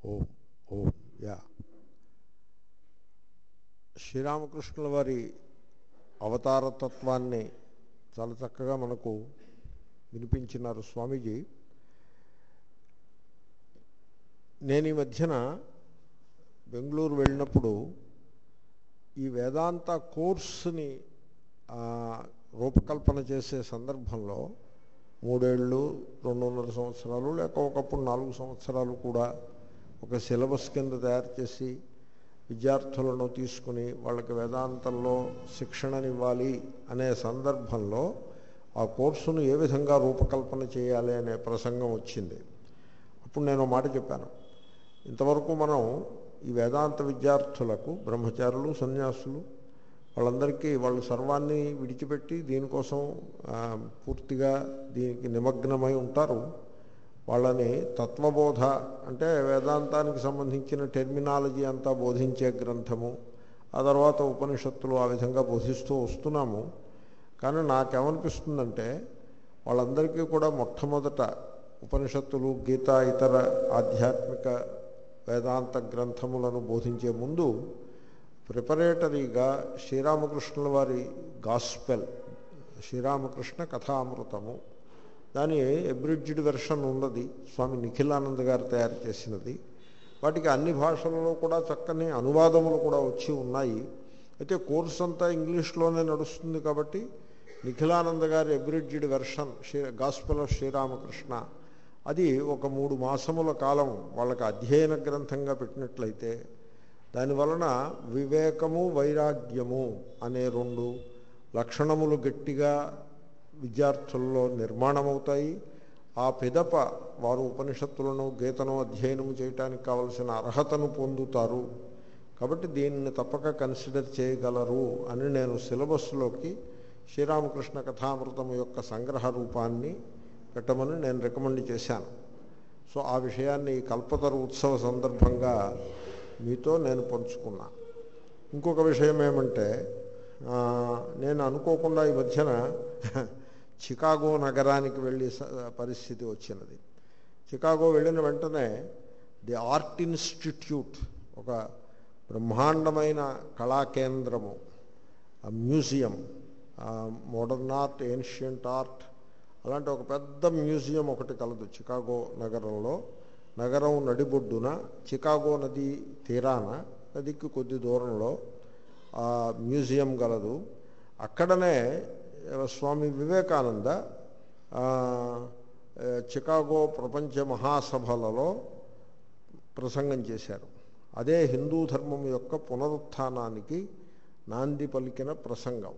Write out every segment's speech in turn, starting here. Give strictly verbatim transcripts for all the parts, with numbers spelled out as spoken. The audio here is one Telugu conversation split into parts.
ఓం ఓం యా శ్రీరామకృష్ణుల వారి అవతారతత్వాన్ని చాలా చక్కగా మనకు వినిపించినారు స్వామీజీ. నేను ఈ మధ్యన బెంగళూరు వెళ్ళినప్పుడు ఈ వేదాంత కోర్సుని రూపకల్పన చేసే సందర్భంలో మూడేళ్ళు రెండున్నర సంవత్సరాలు లేక ఒకప్పుడు నాలుగు సంవత్సరాలు కూడా ఒక సిలబస్ కింద తయారు చేసి విద్యార్థులను తీసుకుని వాళ్ళకి వేదాంతంలో శిక్షణనివ్వాలి అనే సందర్భంలో ఆ కోర్సును ఏ విధంగా రూపకల్పన చేయాలి అనే ప్రసంగం వచ్చింది. అప్పుడు నేను మాట చెప్పాను, ఇంతవరకు మనం ఈ వేదాంత విద్యార్థులకు బ్రహ్మచారులు సన్యాసులు వాళ్ళందరికీ వాళ్ళు సర్వాన్ని విడిచిపెట్టి దీనికోసం పూర్తిగా దీనికి నిమగ్నమై ఉంటారు. వాళ్ళని తత్వబోధ అంటే వేదాంతానికి సంబంధించిన టెర్మినాలజీ అంతా బోధించే గ్రంథము, ఆ తర్వాత ఉపనిషత్తులు ఆ విధంగా బోధిస్తూ వస్తున్నాము. కానీ నాకేమనిపిస్తుందంటే వాళ్ళందరికీ కూడా మొట్టమొదట ఉపనిషత్తులు గీత ఇతర ఆధ్యాత్మిక వేదాంత గ్రంథములను బోధించే ముందు ప్రిపరేటరీగా శ్రీరామకృష్ణుల వారి గాస్పెల్, శ్రీరామకృష్ణ కథామృతము, దాని ఎబ్రిడ్జ్డ్ వెర్షన్ ఉన్నది, స్వామి నిఖిలానంద్ గారు తయారు చేసినది. వాటికి అన్ని భాషలలో కూడా చక్కని అనువాదములు కూడా వచ్చి ఉన్నాయి. అయితే కోర్స్ అంతా ఇంగ్లీష్లోనే నడుస్తుంది కాబట్టి నిఖిలానంద గారి abridged version Shri gospel of Sri Ramakrishna అది ఒక మూడు మాసముల కాలం వాళ్ళకి అధ్యయన గ్రంథంగా పెట్టినట్లయితే దానివలన వివేకము వైరాగ్యము అనే రెండు లక్షణములు గట్టిగా విద్యార్థుల్లో నిర్మాణమవుతాయి. ఆ పిదప వారు ఉపనిషత్తులను గీతను అధ్యయనము చేయటానికి కావలసిన అర్హతను పొందుతారు. కాబట్టి దీన్ని తప్పక కన్సిడర్ చేయగలరు అని నేను సిలబస్లోకి శ్రీరామకృష్ణ కథామృతము యొక్క సంగ్రహ రూపాన్ని పెట్టమని నేను రికమెండ్ చేశాను. సో ఆ విషయాన్ని కల్పతరు ఉత్సవ సందర్భంగా మీతో నేను పంచుకున్నా. ఇంకొక విషయం ఏమంటే, నేను అనుకోకుండా ఈ మధ్యన చికాగో నగరానికి వెళ్ళే పరిస్థితి వచ్చినది. చికాగో వెళ్ళిన వెంటనే ది ఆర్ట్ ఇన్స్టిట్యూట్, ఒక బ్రహ్మాండమైన కళాకేంద్రము, museum, modern art, ancient art, అలాంటి ఒక పెద్ద మ్యూజియం ఒకటి కలదు చికాగో నగరంలో. నగరం నడిబొడ్డున చికాగో నది తీరాన నదికి కొద్ది దూరంలో ఆ మ్యూజియం గలదు. అక్కడనే స్వామి వివేకానంద చికాగో ప్రపంచ మహాసభలలో ప్రసంగం చేశారు. అదే హిందూ ధర్మం యొక్క పునరుత్థానానికి నాంది పలికిన ప్రసంగం.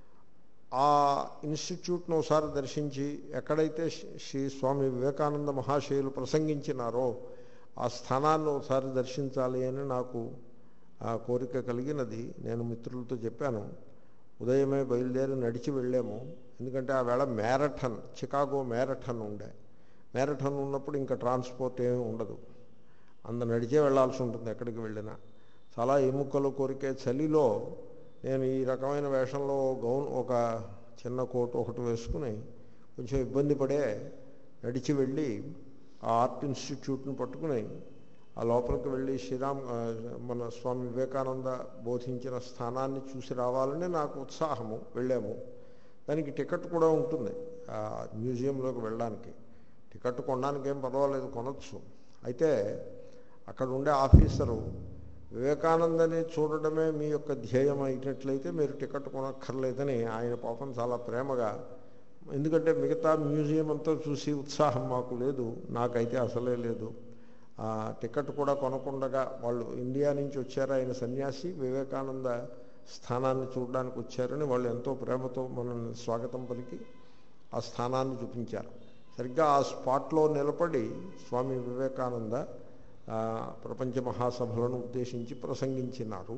ఆ ఇన్స్టిట్యూట్ను ఒకసారి దర్శించి ఎక్కడైతే శ్రీ స్వామి వివేకానంద మహాశయులు ప్రసంగించినారో ఆ స్థానాన్ని ఒకసారి దర్శించాలి అని నాకు ఆ కోరిక కలిగినది. నేను మిత్రులతో చెప్పాను, ఉదయమే బయలుదేరి నడిచి వెళ్ళాము. ఎందుకంటే ఆ వేళ మ్యారథాన్, చికాగో మ్యారథాన్ ఉండే. మ్యారథాన్ ఉన్నప్పుడు ఇంకా ట్రాన్స్పోర్ట్ ఏమీ ఉండదు, అంత నడిచే వెళ్ళాల్సి ఉంటుంది ఎక్కడికి వెళ్ళినా. చాలా ఎముకలు కోరికే చలిలో నేను ఈ రకమైన వేషంలో గౌన్, ఒక చిన్న కోటు ఒకటి వేసుకుని కొంచెం ఇబ్బంది పడే నడిచి వెళ్ళి ఆ ఆర్ట్ ఇన్స్టిట్యూట్ని పట్టుకుని ఆ లోపలికి వెళ్ళి శ్రీరామ్ మన స్వామి వివేకానంద బోధించిన స్థానాన్ని చూసి రావాలని నాకు ఉత్సాహము. వెళ్ళాము. దానికి టికెట్ కూడా ఉంటుంది ఆ మ్యూజియంలోకి వెళ్ళడానికి. టికెట్ కొనడానికి ఏం పర్వాలేదు, కొనవచ్చు. అయితే అక్కడ ఉండే ఆఫీసరు వివేకానందని చూడడమే మీ యొక్క ధ్యేయం అయినట్లయితే మీరు టికెట్ కొనక్కర్లేదని ఆయన పాపం చాలా ప్రేమగా, ఎందుకంటే మిగతా మ్యూజియం అంతా చూసి ఉత్సాహం మాకు లేదు, నాకైతే అసలే లేదు. ఆ టికెట్ కూడా కొనకుండగా వాళ్ళు ఇండియా నుంచి వచ్చారు, ఆయన సన్యాసి, వివేకానంద స్థానాన్ని చూడడానికి వచ్చారని వాళ్ళు ఎంతో ప్రేమతో మనల్ని స్వాగతం పలికి ఆ స్థానాన్ని చూపించారు. సరిగ్గా ఆ స్పాట్లో నిలబడి స్వామి వివేకానంద ప్రపంచ మహాసభలను ఉద్దేశించి ప్రసంగించినారు.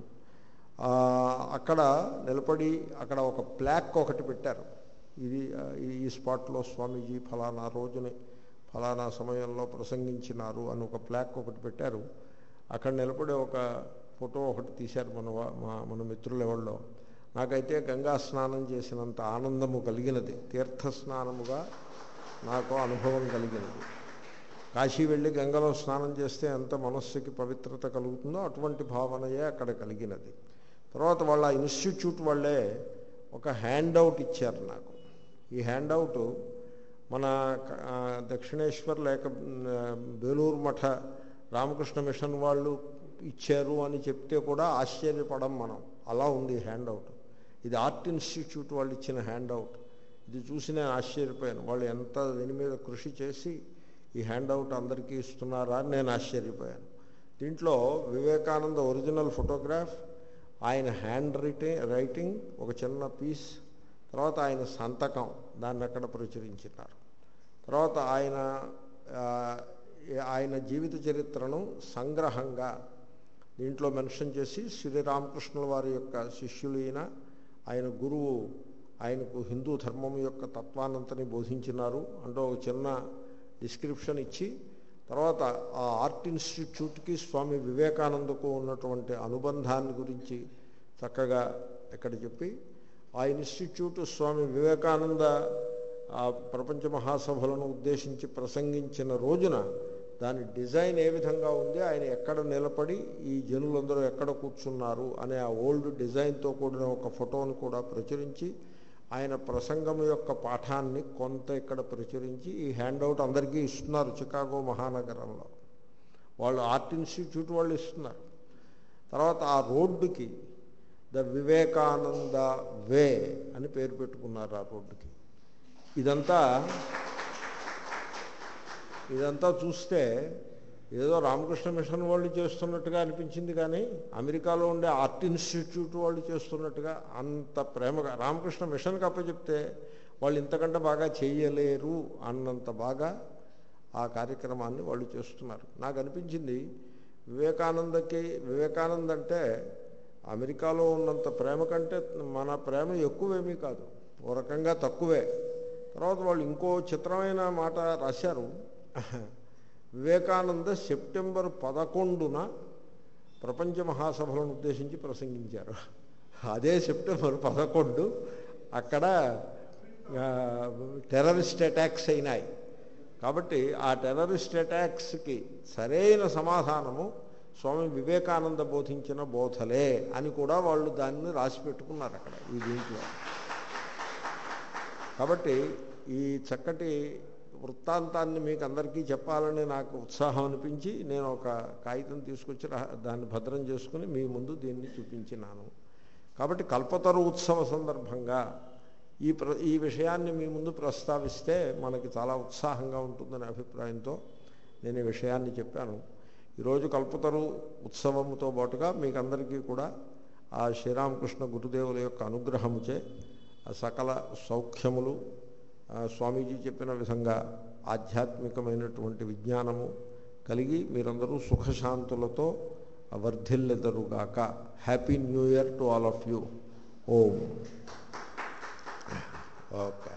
అక్కడ నిలబడి అక్కడ ఒక ప్లాక్ ఒకటి పెట్టారు. ఇది ఈ స్పాట్లో స్వామీజీ ఫలానా రోజుని ఫలానా సమయంలో ప్రసంగించినారు అని ఒక ప్లాక్ ఒకటి పెట్టారు. అక్కడ నిలబడి ఒక ఫోటో ఒకటి తీశారు మన మన మిత్రులు ఎవరిలో. నాకైతే గంగా స్నానం చేసినంత ఆనందము కలిగినది, తీర్థ స్నానముగా నాకు అనుభవం కలిగినది. కాశీ వెళ్ళి గంగలో స్నానం చేస్తే ఎంత మనస్సుకి పవిత్రత కలుగుతుందో అటువంటి భావనయే అక్కడ కలిగినది. తర్వాత వాళ్ళ ఇన్స్టిట్యూట్ వాళ్ళే ఒక హ్యాండ్అవుట్ ఇచ్చారు నాకు. ఈ హ్యాండ్అవుట్ మన దక్షిణేశ్వర్ లేక బేలూరు మఠ రామకృష్ణ మిషన్ వాళ్ళు ఇచ్చారు అని చెప్తే కూడా ఆశ్చర్యపడం మనం. అలా ఉంది హ్యాండ్అవుట్. ఇది ఆర్ట్ ఇన్స్టిట్యూట్ వాళ్ళు ఇచ్చిన హ్యాండ్అవుట్. ఇది చూసి నేను ఆశ్చర్యపోయాను. వాళ్ళు ఎంత దీని మీద కృషి చేసి ఈ హ్యాండ్అవుట్ అందరికీ ఇస్తున్నారా అని నేను ఆశ్చర్యపోయాను. దీంట్లో వివేకానంద ఒరిజినల్ ఫోటోగ్రాఫ్, ఆయన హ్యాండ్ రైటింగ్ రైటింగ్ ఒక చిన్న పీస్, తర్వాత ఆయన సంతకం దాన్ని అక్కడ ప్రచురించినారు. తర్వాత ఆయన ఆయన జీవిత చరిత్రను సంగ్రహంగా దీంట్లో మెన్షన్ చేసి శ్రీరామకృష్ణుల వారి యొక్క శిష్యులు అయిన ఆయన గురువు ఆయనకు హిందూ ధర్మం యొక్క తత్వానంతని బోధించినారు అంటూ ఒక చిన్న డిస్క్రిప్షన్ ఇచ్చి, తర్వాత ఆ ఆర్ట్ ఇన్స్టిట్యూట్కి స్వామి వివేకానందకు ఉన్నటువంటి అనుబంధాన్ని గురించి చక్కగా ఇక్కడ చెప్పి, ఆ ఇన్స్టిట్యూట్ స్వామి వివేకానంద ఆ ప్రపంచ మహాసభలను ఉద్దేశించి ప్రసంగించిన రోజున దాని డిజైన్ ఏ విధంగా ఉంది, ఆయన ఎక్కడ నిలబడి ఈ జనులందరూ ఎక్కడ కూర్చున్నారు అనే ఆ ఓల్డ్ డిజైన్తో కూడిన ఒక ఫోటోను కూడా ప్రచురించి, ఆయన ప్రసంగం యొక్క పాఠాన్ని కొంత ఇక్కడ ప్రచురించి ఈ హ్యాండ్అవుట్ అందరికీ ఇస్తున్నారు. చికాగో మహానగరంలో వాళ్ళు ఆర్ట్ ఇన్స్టిట్యూట్ వాళ్ళు ఇస్తున్నారు. తర్వాత ఆ రోడ్డుకి ద వివేకానంద వే అని పేరు పెట్టుకున్నారు ఆ రోడ్డుకి. ఇదంతా ఇదంతా చూస్తే ఏదో రామకృష్ణ మిషన్ వాళ్ళు చేస్తున్నట్టుగా అనిపించింది, కానీ అమెరికాలో ఉండే ఆర్ట్ ఇన్స్టిట్యూట్ వాళ్ళు చేస్తున్నట్టుగా అంత ప్రేమగా, రామకృష్ణ మిషన్కి అప్పచెప్తే వాళ్ళు ఇంతకంటే బాగా చేయలేరు అన్నంత బాగా ఆ కార్యక్రమాన్ని వాళ్ళు చేస్తున్నారు. నాకు అనిపించింది వివేకానందకి వివేకానంద అంటే అమెరికాలో ఉన్నంత ప్రేమ కంటే మన ప్రేమ ఎక్కువేమీ కాదు, ఓ రకంగా తక్కువే. తర్వాత వాళ్ళు ఇంకో చిత్రమైన మాట రాశారు. వివేకానంద సెప్టెంబర్ పదకొండున ప్రపంచ మహాసభలను ఉద్దేశించి ప్రసంగించారు. అదే సెప్టెంబర్ పదకొండు అక్కడ టెర్రరిస్ట్ అటాక్స్ అయినాయి. కాబట్టి ఆ టెర్రరిస్ట్ అటాక్స్కి సరైన సమాధానము స్వామి వివేకానంద బోధించిన బోధలే అని కూడా వాళ్ళు దాన్ని రాసి పెట్టుకున్నారు అక్కడ ఈ దీంట్లో. కాబట్టి ఈ చక్కటి వృత్తాంతాన్ని మీకు అందరికీ చెప్పాలని నాకు ఉత్సాహం అనిపించి నేను ఒక కాగితం తీసుకొచ్చి దాన్ని భద్రం చేసుకుని మీ ముందు దీన్ని చూపించినాను. కాబట్టి కల్పతరు ఉత్సవ సందర్భంగా ఈ ప్ర ఈ విషయాన్ని మీ ముందు ప్రస్తావిస్తే మనకి చాలా ఉత్సాహంగా ఉంటుందనే అభిప్రాయంతో నేను ఈ విషయాన్ని చెప్పాను. ఈరోజు కల్పతరు ఉత్సవముతో పాటుగా మీకు అందరికీ కూడా ఆ శ్రీరామకృష్ణ గురుదేవుల యొక్క అనుగ్రహముచే ఆ సకల సౌఖ్యములు, స్వామీజీ చెప్పిన విధంగా ఆధ్యాత్మికమైనటువంటి విజ్ఞానము కలిగి మీరందరూ సుఖశాంతులతో వర్ధిల్లెదరుగాక. Happy new year to all of you. Om. Okay.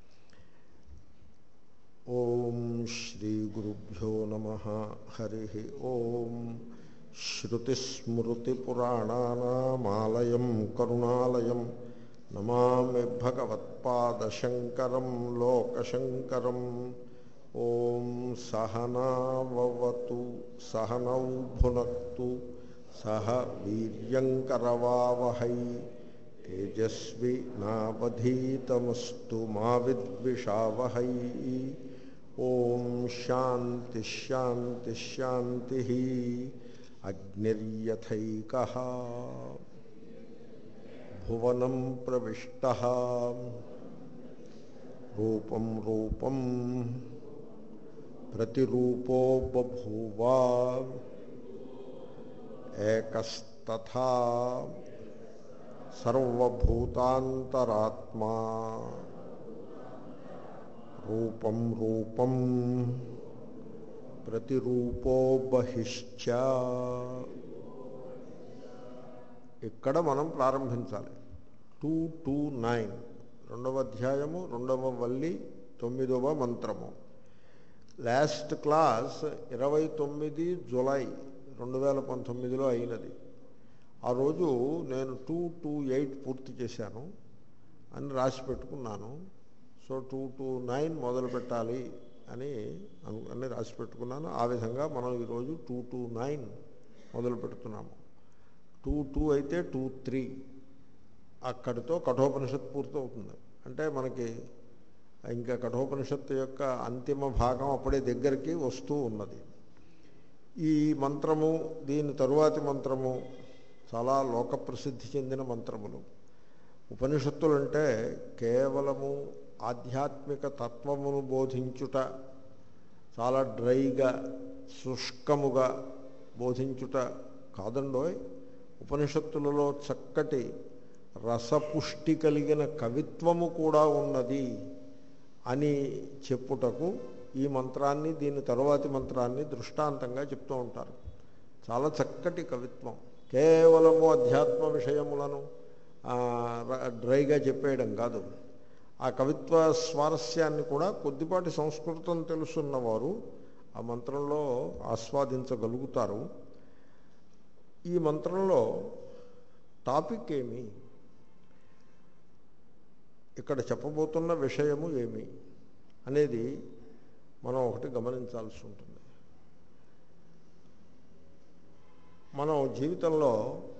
Om శ్రీ గురుభ్యో నమః. హరి ఓం. శ్రుతిస్మృతిపురాణానామాలయం కరుణాలయం నమామి భగవత్పాదశంకరం లోకశంకరం. ఓం సహనావవతు సహనౌ భునక్తు సహ వీర్యంకరవావహై తేజస్వి నావధీతమస్తు మా విద్విషావహై. ఓం శాంతి శాంతి శాంతి. అగ్నిర్యథైకః భువనం ప్రవిష్టః రూపం రూపం ప్రతిరూపో బభూవ ఏకస్తథా సర్వభూతాంతరాత్మా రూపం రూపం ప్రతిరూపో బహిశ్చ. ఇక్కడ మనం ప్రారంభించాలి. టూ టూ నైన్ రెండవ అధ్యాయము రెండవ వల్లి తొమ్మిదవ మంత్రము. లాస్ట్ క్లాస్ ఇరవై తొమ్మిది జులై రెండు వేల పంతొమ్మిదిలో అయినది. ఆ రోజు నేను టూ టూ ఎయిట్ పూర్తి చేశాను అని రాసి పెట్టుకున్నాను. సో టూ టూ నైన్ మొదలు పెట్టాలి అని అను అన్నీ రాసి పెట్టుకున్నాను. ఆ విధంగా మనం ఈరోజు టూ టూ నైన్ మొదలు పెడుతున్నాము. టూ టూ అయితే టూ త్రీ అక్కడితో కఠోపనిషత్తు పూర్తవుతుంది. అంటే మనకి ఇంకా కఠోపనిషత్తు యొక్క అంతిమ భాగం అప్పుడే దగ్గరికి వస్తూ ఉన్నది. ఈ మంత్రము, దీని తరువాతి మంత్రము చాలా లోకప్రసిద్ధి చెందిన మంత్రములు. ఉపనిషత్తులు అంటే కేవలము ఆధ్యాత్మిక తత్వమును బోధించుట, చాలా డ్రైగా శుష్కముగా బోధించుట కాదండోయ్. ఉపనిషత్తులలో చక్కటి రసపుష్టి కలిగిన కవిత్వము కూడా ఉన్నది అని చెప్పుటకు ఈ మంత్రాన్ని, దీని తరువాతి మంత్రాన్ని దృష్టాంతంగా చెప్తూ ఉంటారు. చాలా చక్కటి కవిత్వం, కేవలము అధ్యాత్మ విషయములను డ్రైగా చెప్పేయడం కాదు. ఆ కవిత్వ స్వారస్యాన్ని కూడా కొద్దిపాటి సంస్కృతం తెలుసున్నవారు ఆ మంత్రంలో ఆస్వాదించగలుగుతారు. ఈ మంత్రంలో టాపిక్ ఏమి, ఇక్కడ చెప్పబోతున్న విషయము ఏమి అనేది మనం ఒకటి గమనించాల్సి ఉంటుంది. మనం జీవితంలో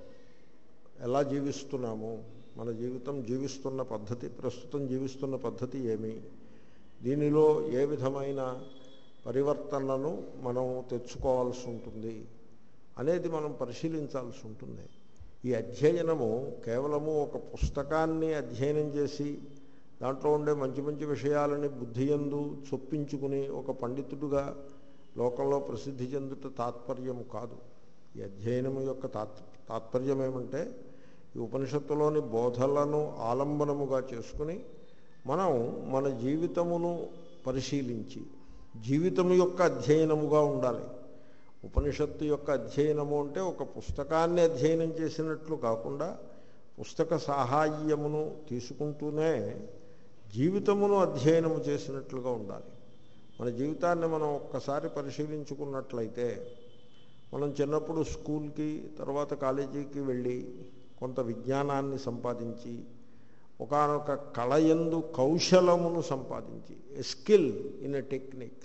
ఎలా జీవిస్తున్నాము, మన జీవితం జీవిస్తున్న పద్ధతి, ప్రస్తుతం జీవిస్తున్న పద్ధతి ఏమి, దీనిలో ఏ విధమైన పరివర్తనను మనం తెచ్చుకోవాల్సి ఉంటుంది అనేది మనం పరిశీలించాల్సి ఉంటుంది. ఈ అధ్యయనము కేవలము ఒక పుస్తకాన్ని అధ్యయనం చేసి దాంట్లో ఉండే మంచి మంచి విషయాలని బుద్ధియందు చొప్పించుకుని ఒక పండితుడుగా లోకంలో ప్రసిద్ధి చెందుట తాత్పర్యము కాదు. ఈ అధ్యయనము యొక్క తాత్ తాత్పర్యం ఏమంటే ఈ ఉపనిషత్తులోని బోధలను ఆలంబనముగా చేసుకుని మనం మన జీవితమును పరిశీలించి జీవితము యొక్క అధ్యయనముగా ఉండాలి. ఉపనిషత్తు యొక్క అధ్యయనము అంటే ఒక పుస్తకాన్ని అధ్యయనం చేసినట్లు కాకుండా పుస్తక సహాయమును తీసుకుంటూనే జీవితమును అధ్యయనము చేసినట్లుగా ఉండాలి. మన జీవితాన్ని మనం ఒక్కసారి పరిశీలించుకున్నట్లయితే, మనం చిన్నప్పుడు స్కూల్కి తర్వాత కాలేజీకి వెళ్ళి కొంత విజ్ఞానాన్ని సంపాదించి ఒకానొక కళయందు కౌశలమును సంపాదించి, a skill in a technique.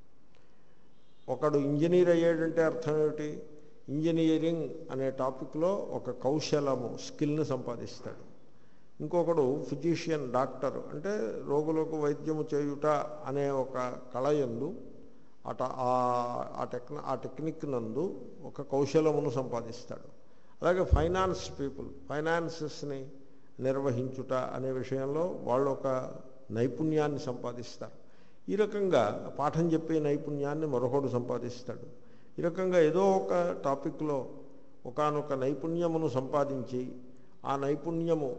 ఒకడు ఇంజనీర్ అయ్యాడంటే అర్థం ఏమిటి? ఇంజనీరింగ్ అనే టాపిక్లో ఒక కౌశలము, స్కిల్ని సంపాదిస్తాడు. ఇంకొకడు ఫిజిషియన్, డాక్టర్ అంటే రోగులకు వైద్యము చేయుట అనే ఒక కళయందు అట ఆ టెక్న ఆ టెక్నిక్ నందు ఒక కౌశలమును సంపాదిస్తాడు. అలాగే ఫైనాన్స్ పీపుల్, ఫైనాన్సెస్ని నిర్వహించుట అనే విషయంలో వాళ్ళు ఒక నైపుణ్యాన్ని సంపాదిస్తారు. ఈ రకంగా పాఠం చెప్పే నైపుణ్యాన్ని మరొకడు సంపాదిస్తాడు. ఈ రకంగా ఏదో ఒక టాపిక్లో ఒకానొక నైపుణ్యమును సంపాదించి ఆ నైపుణ్యము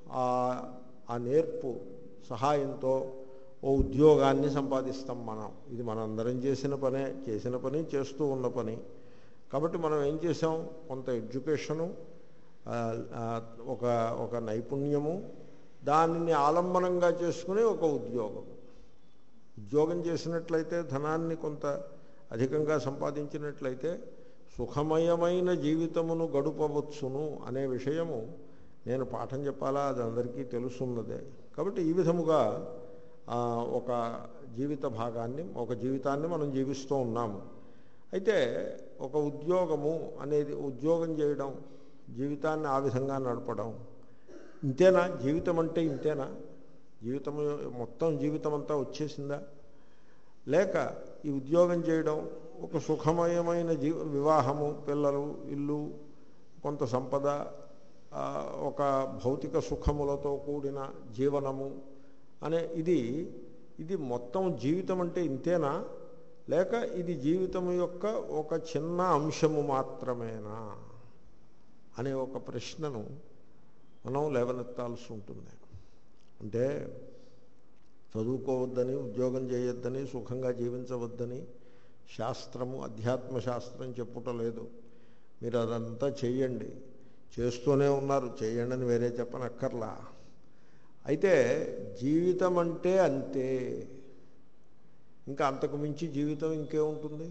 ఆ నేర్పు సహాయంతో ఓ ఉద్యోగాన్ని సంపాదిస్తాం మనం. ఇది మనందరం చేసిన పనే, చేసిన పని, చేస్తూ ఉన్న పని. కాబట్టి మనం ఏం చేసాం, కొంత ఎడ్యుకేషను, ఒక ఒక నైపుణ్యము, దానిని ఆలంబనంగా చేసుకుని ఒక ఉద్యోగం. ఉద్యోగం చేసినట్లయితే ధనాన్ని కొంత అధికంగా సంపాదించినట్లయితే సుఖమయమైన జీవితమును గడుపవచ్చును అనే విషయము నేను పాఠం చెప్పాలా, అది అందరికీ తెలుసున్నదే. కాబట్టి ఈ విధముగా ఒక జీవిత భాగాన్ని, ఒక జీవితాన్ని మనం జీవిస్తూ ఉన్నాము. అయితే ఒక ఉద్యోగము అనేది, ఉద్యోగం చేయడం, జీవితాన్ని ఆ విధంగా నడపడం ఇంతేనా? జీవితం అంటే ఇంతేనా? జీవితం మొత్తం జీవితం అంతా వచ్చేసిందా? లేక ఈ ఉద్యోగం చేయడం, ఒక సుఖమయమైన జీ వివాహము, పిల్లలు, ఇల్లు, కొంత సంపద, ఒక భౌతిక సుఖములతో కూడిన జీవనము అనే ఇది ఇది మొత్తం జీవితం అంటే ఇంతేనా? లేక ఇది జీవితం యొక్క ఒక చిన్న అంశము మాత్రమేనా అనే ఒక ప్రశ్నను మనం లేవనెత్తాల్సి ఉంటుంది. అంటే చదువుకోవద్దని, ఉద్యోగం చేయొద్దని, సుఖంగా జీవించవద్దని శాస్త్రము, అధ్యాత్మ శాస్త్రం చెప్పుటలేదు. మీరు అదంతా చేయండి, చేస్తూనే ఉన్నారు, చేయండి అని వేరే చెప్పనక్కర్లా. అయితే జీవితం అంటే అంతే, ఇంకా అంతకు మించి జీవితం ఇంకే ఉంటుంది.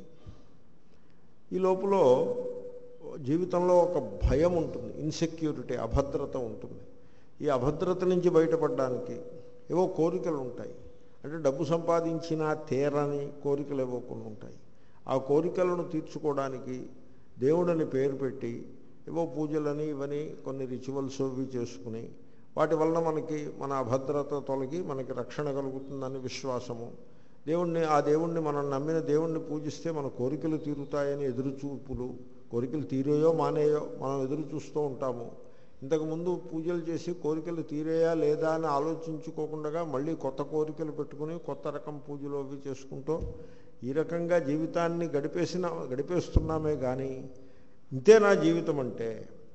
ఈ లోపల జీవితంలో ఒక భయం ఉంటుంది, ఇన్సెక్యూరిటీ, అభద్రత ఉంటుంది. ఈ అభద్రత నుంచి బయటపడడానికి ఏవో కోరికలు ఉంటాయి. అంటే డబ్బు సంపాదించినా తీరని కోరికలు ఏవో కొన్ని ఉంటాయి. ఆ కోరికలను తీర్చుకోవడానికి దేవుడిని పేరు పెట్టి ఏవో పూజలని ఇవని కొన్ని రిచువల్స్ ఇవి చేసుకుని వాటి వలన మనకి మన అభద్రత తొలగి మనకి రక్షణ కలుగుతుందని విశ్వాసము, దేవుణ్ణి ఆ దేవుణ్ణి మనం నమ్మిన దేవుణ్ణి పూజిస్తే మన కోరికలు తీరుతాయని ఎదురుచూపులు, కోరికలు తీరేయో మానేయో మనం ఎదురు చూస్తూ ఉంటాము. ఇంతకుముందు పూజలు చేసి కోరికలు తీరేయా లేదా అని ఆలోచించుకోకుండా మళ్ళీ కొత్త కోరికలు పెట్టుకుని కొత్త రకం పూజలు అవి చేసుకుంటూ ఈ రకంగా జీవితాన్ని గడిపేసిన గడిపేస్తున్నామే కానీ ఇంతే నా జీవితం అంటే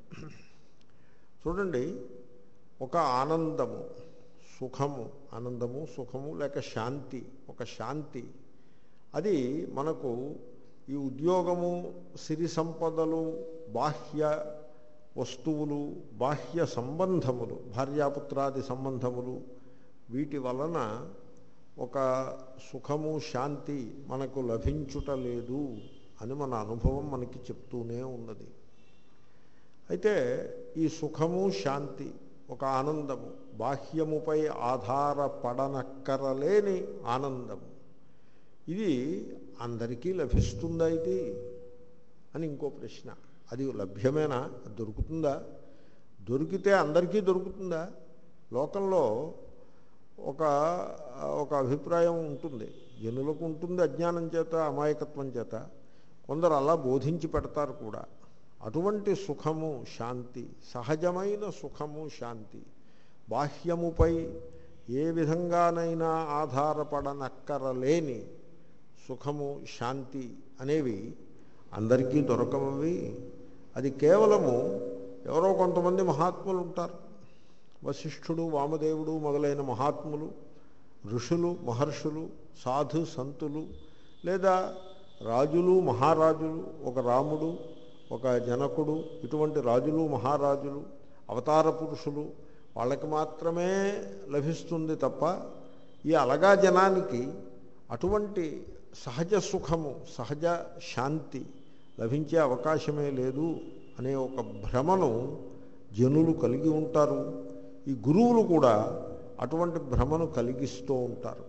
చూడండి, ఒక ఆనందము సుఖము, ఆనందము సుఖము లేక శాంతి, ఒక శాంతి అది మనకు ఈ ఉద్యోగము, సిరి సంపదలు, బాహ్య వస్తువులు, బాహ్య సంబంధములు, భార్యాపుత్రాది సంబంధములు, వీటి వలన ఒక సుఖము శాంతి మనకు లభించుటలేదు అని మన అనుభవం మనకి చెప్తూనే ఉన్నది. అయితే ఈ సుఖము శాంతి, ఒక ఆనందము, బాహ్యముపై ఆధారపడనక్కరలేని ఆనందము, ఇది అందరికీ లభిస్తుందా ఇది అని ఇంకో ప్రశ్న. అది లభ్యమేనా, దొరుకుతుందా? దొరికితే అందరికీ దొరుకుతుందా? లోకంలో ఒక ఒక అభిప్రాయం ఉంటుంది, జనులకు ఉంటుంది, అజ్ఞానం చేత అమాయకత్వం చేత కొందరు అలా బోధించి పెడతారు కూడా. అటువంటి సుఖము శాంతి, సహజమైన సుఖము శాంతి, బాహ్యముపై ఏ విధంగానైనా ఆధారపడనక్కరలేని సుఖము శాంతి అనేవి అందరికీ దొరకవవి. అది కేవలము ఎవరో కొంతమంది మహాత్ములు ఉంటారు, వశిష్ఠుడు, వామదేవుడు మొదలైన మహాత్ములు, ఋషులు, మహర్షులు, సాధు సంతులు, లేదా రాజులు, మహారాజులు, ఒక రాముడు, ఒక జనకుడు, ఇటువంటి రాజులు, మహారాజులు, అవతార పురుషులు, వాళ్ళకి మాత్రమే లభిస్తుంది తప్ప ఈ అలగా జనానికి అటువంటి సహజ సుఖము, సహజ శాంతి లభించే అవకాశమే లేదు అనే ఒక భ్రమను జనులు కలిగి ఉంటారు. ఈ గురువులు కూడా అటువంటి భ్రమను కలిగిస్తూ ఉంటారు.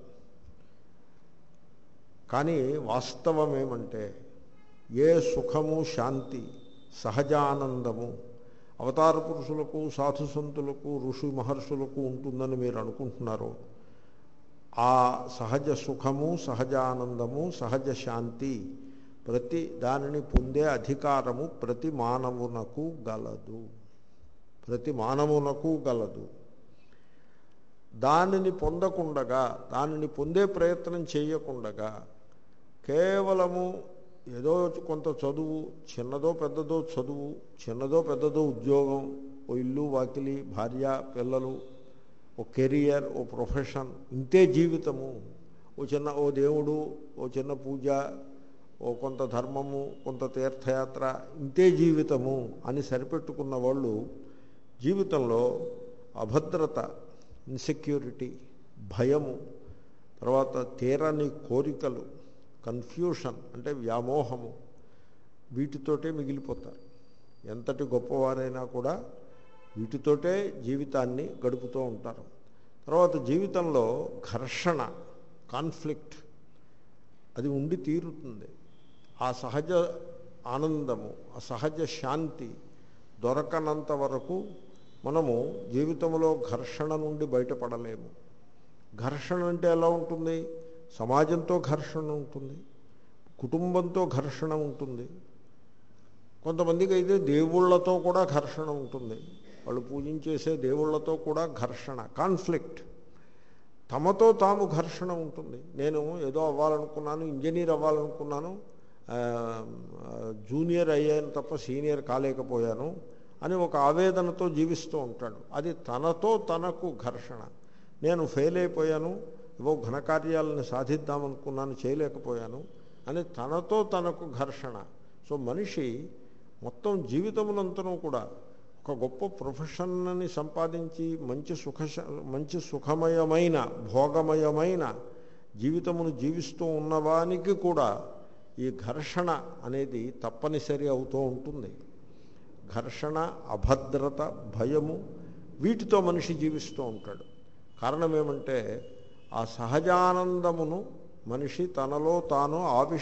కానీ వాస్తవం ఏమంటే ఏ సుఖము శాంతి సహజానందము అవతార పురుషులకు, సాధు సంతులకు, ఋషి మహర్షులకు ఉంటుందని మీరు అనుకుంటున్నారో ఆ సహజ సుఖము, సహజానందము, సహజ శాంతి ప్రతి దానిని పొందే అధికారము ప్రతి మానవునకు గలదు, ప్రతి మానవునకు గలదు. దానిని పొందకుండగా, దానిని పొందే ప్రయత్నం చేయకుండగా కేవలము ఏదో కొంత చదువు, చిన్నదో పెద్దదో చదువు, చిన్నదో పెద్దదో ఉద్యోగం, ఓ ఇల్లు వాకిలి, భార్య పిల్లలు, ఓ కెరియర్, ఓ ప్రొఫెషన్, ఇంతే జీవితము, ఓ చిన్న ఓ దేవుడు, ఓ చిన్న పూజ, ఓ కొంత ధర్మము, కొంత తీర్థయాత్ర, ఇంతే జీవితము అని సరిపెట్టుకున్న వాళ్ళు జీవితంలో అభద్రత, ఇన్సెక్యూరిటీ, భయము, తర్వాత తీరని కోరికలు, కన్ఫ్యూషన్ అంటే వ్యామోహము, వీటితోటే మిగిలిపోతారు. ఎంతటి గొప్పవారైనా కూడా వీటితోటే జీవితాన్ని గడుపుతూ ఉంటారు. తర్వాత జీవితంలో ఘర్షణ, కాన్ఫ్లిక్ట్ అది ఉండి తీరుతుంది. ఆ సహజ ఆనందము, ఆ సహజ శాంతి దొరకనంత వరకు మనము జీవితంలో ఘర్షణ నుండి బయటపడలేము. ఘర్షణ అంటే ఎలా ఉంటుంది? సమాజంతో ఘర్షణ ఉంటుంది, కుటుంబంతో ఘర్షణ ఉంటుంది, కొంతమందికి అయితే దేవుళ్ళతో కూడా ఘర్షణ ఉంటుంది, వాళ్ళు పూజించేసే దేవుళ్ళతో కూడా ఘర్షణ, కాన్ఫ్లిక్ట్, తమతో తాము ఘర్షణ ఉంటుంది. నేను ఏదో అవ్వాలనుకున్నాను, ఇంజనీర్ అవ్వాలనుకున్నాను, జూనియర్ అయ్యాను తప్ప సీనియర్ కాలేకపోయాను అని ఒక ఆవేదనతో జీవిస్తూ ఉంటాడు. అది తనతో తనకు ఘర్షణ. నేను ఫెయిల్ అయిపోయాను, ఏవో ఘనకార్యాలను సాధిద్దామనుకున్నాను, చేయలేకపోయాను అని తనతో తనకు ఘర్షణ. సో మనిషి మొత్తం జీవితమునంతనూ కూడా ఒక గొప్ప ప్రొఫెషన్ని సంపాదించి మంచి సుఖ మంచి సుఖమయమైన భోగమయమైన జీవితమును జీవిస్తూ ఉన్నవానికి కూడా ఈ ఘర్షణ అనేది తప్పనిసరి అవుతూ ఉంటుంది. ఘర్షణ, అభద్రత, భయము, వీటితో మనిషి జీవిస్తూ ఉంటాడు. కారణం ఏమంటే ఆ సహజానందమును మనిషి తనలో తాను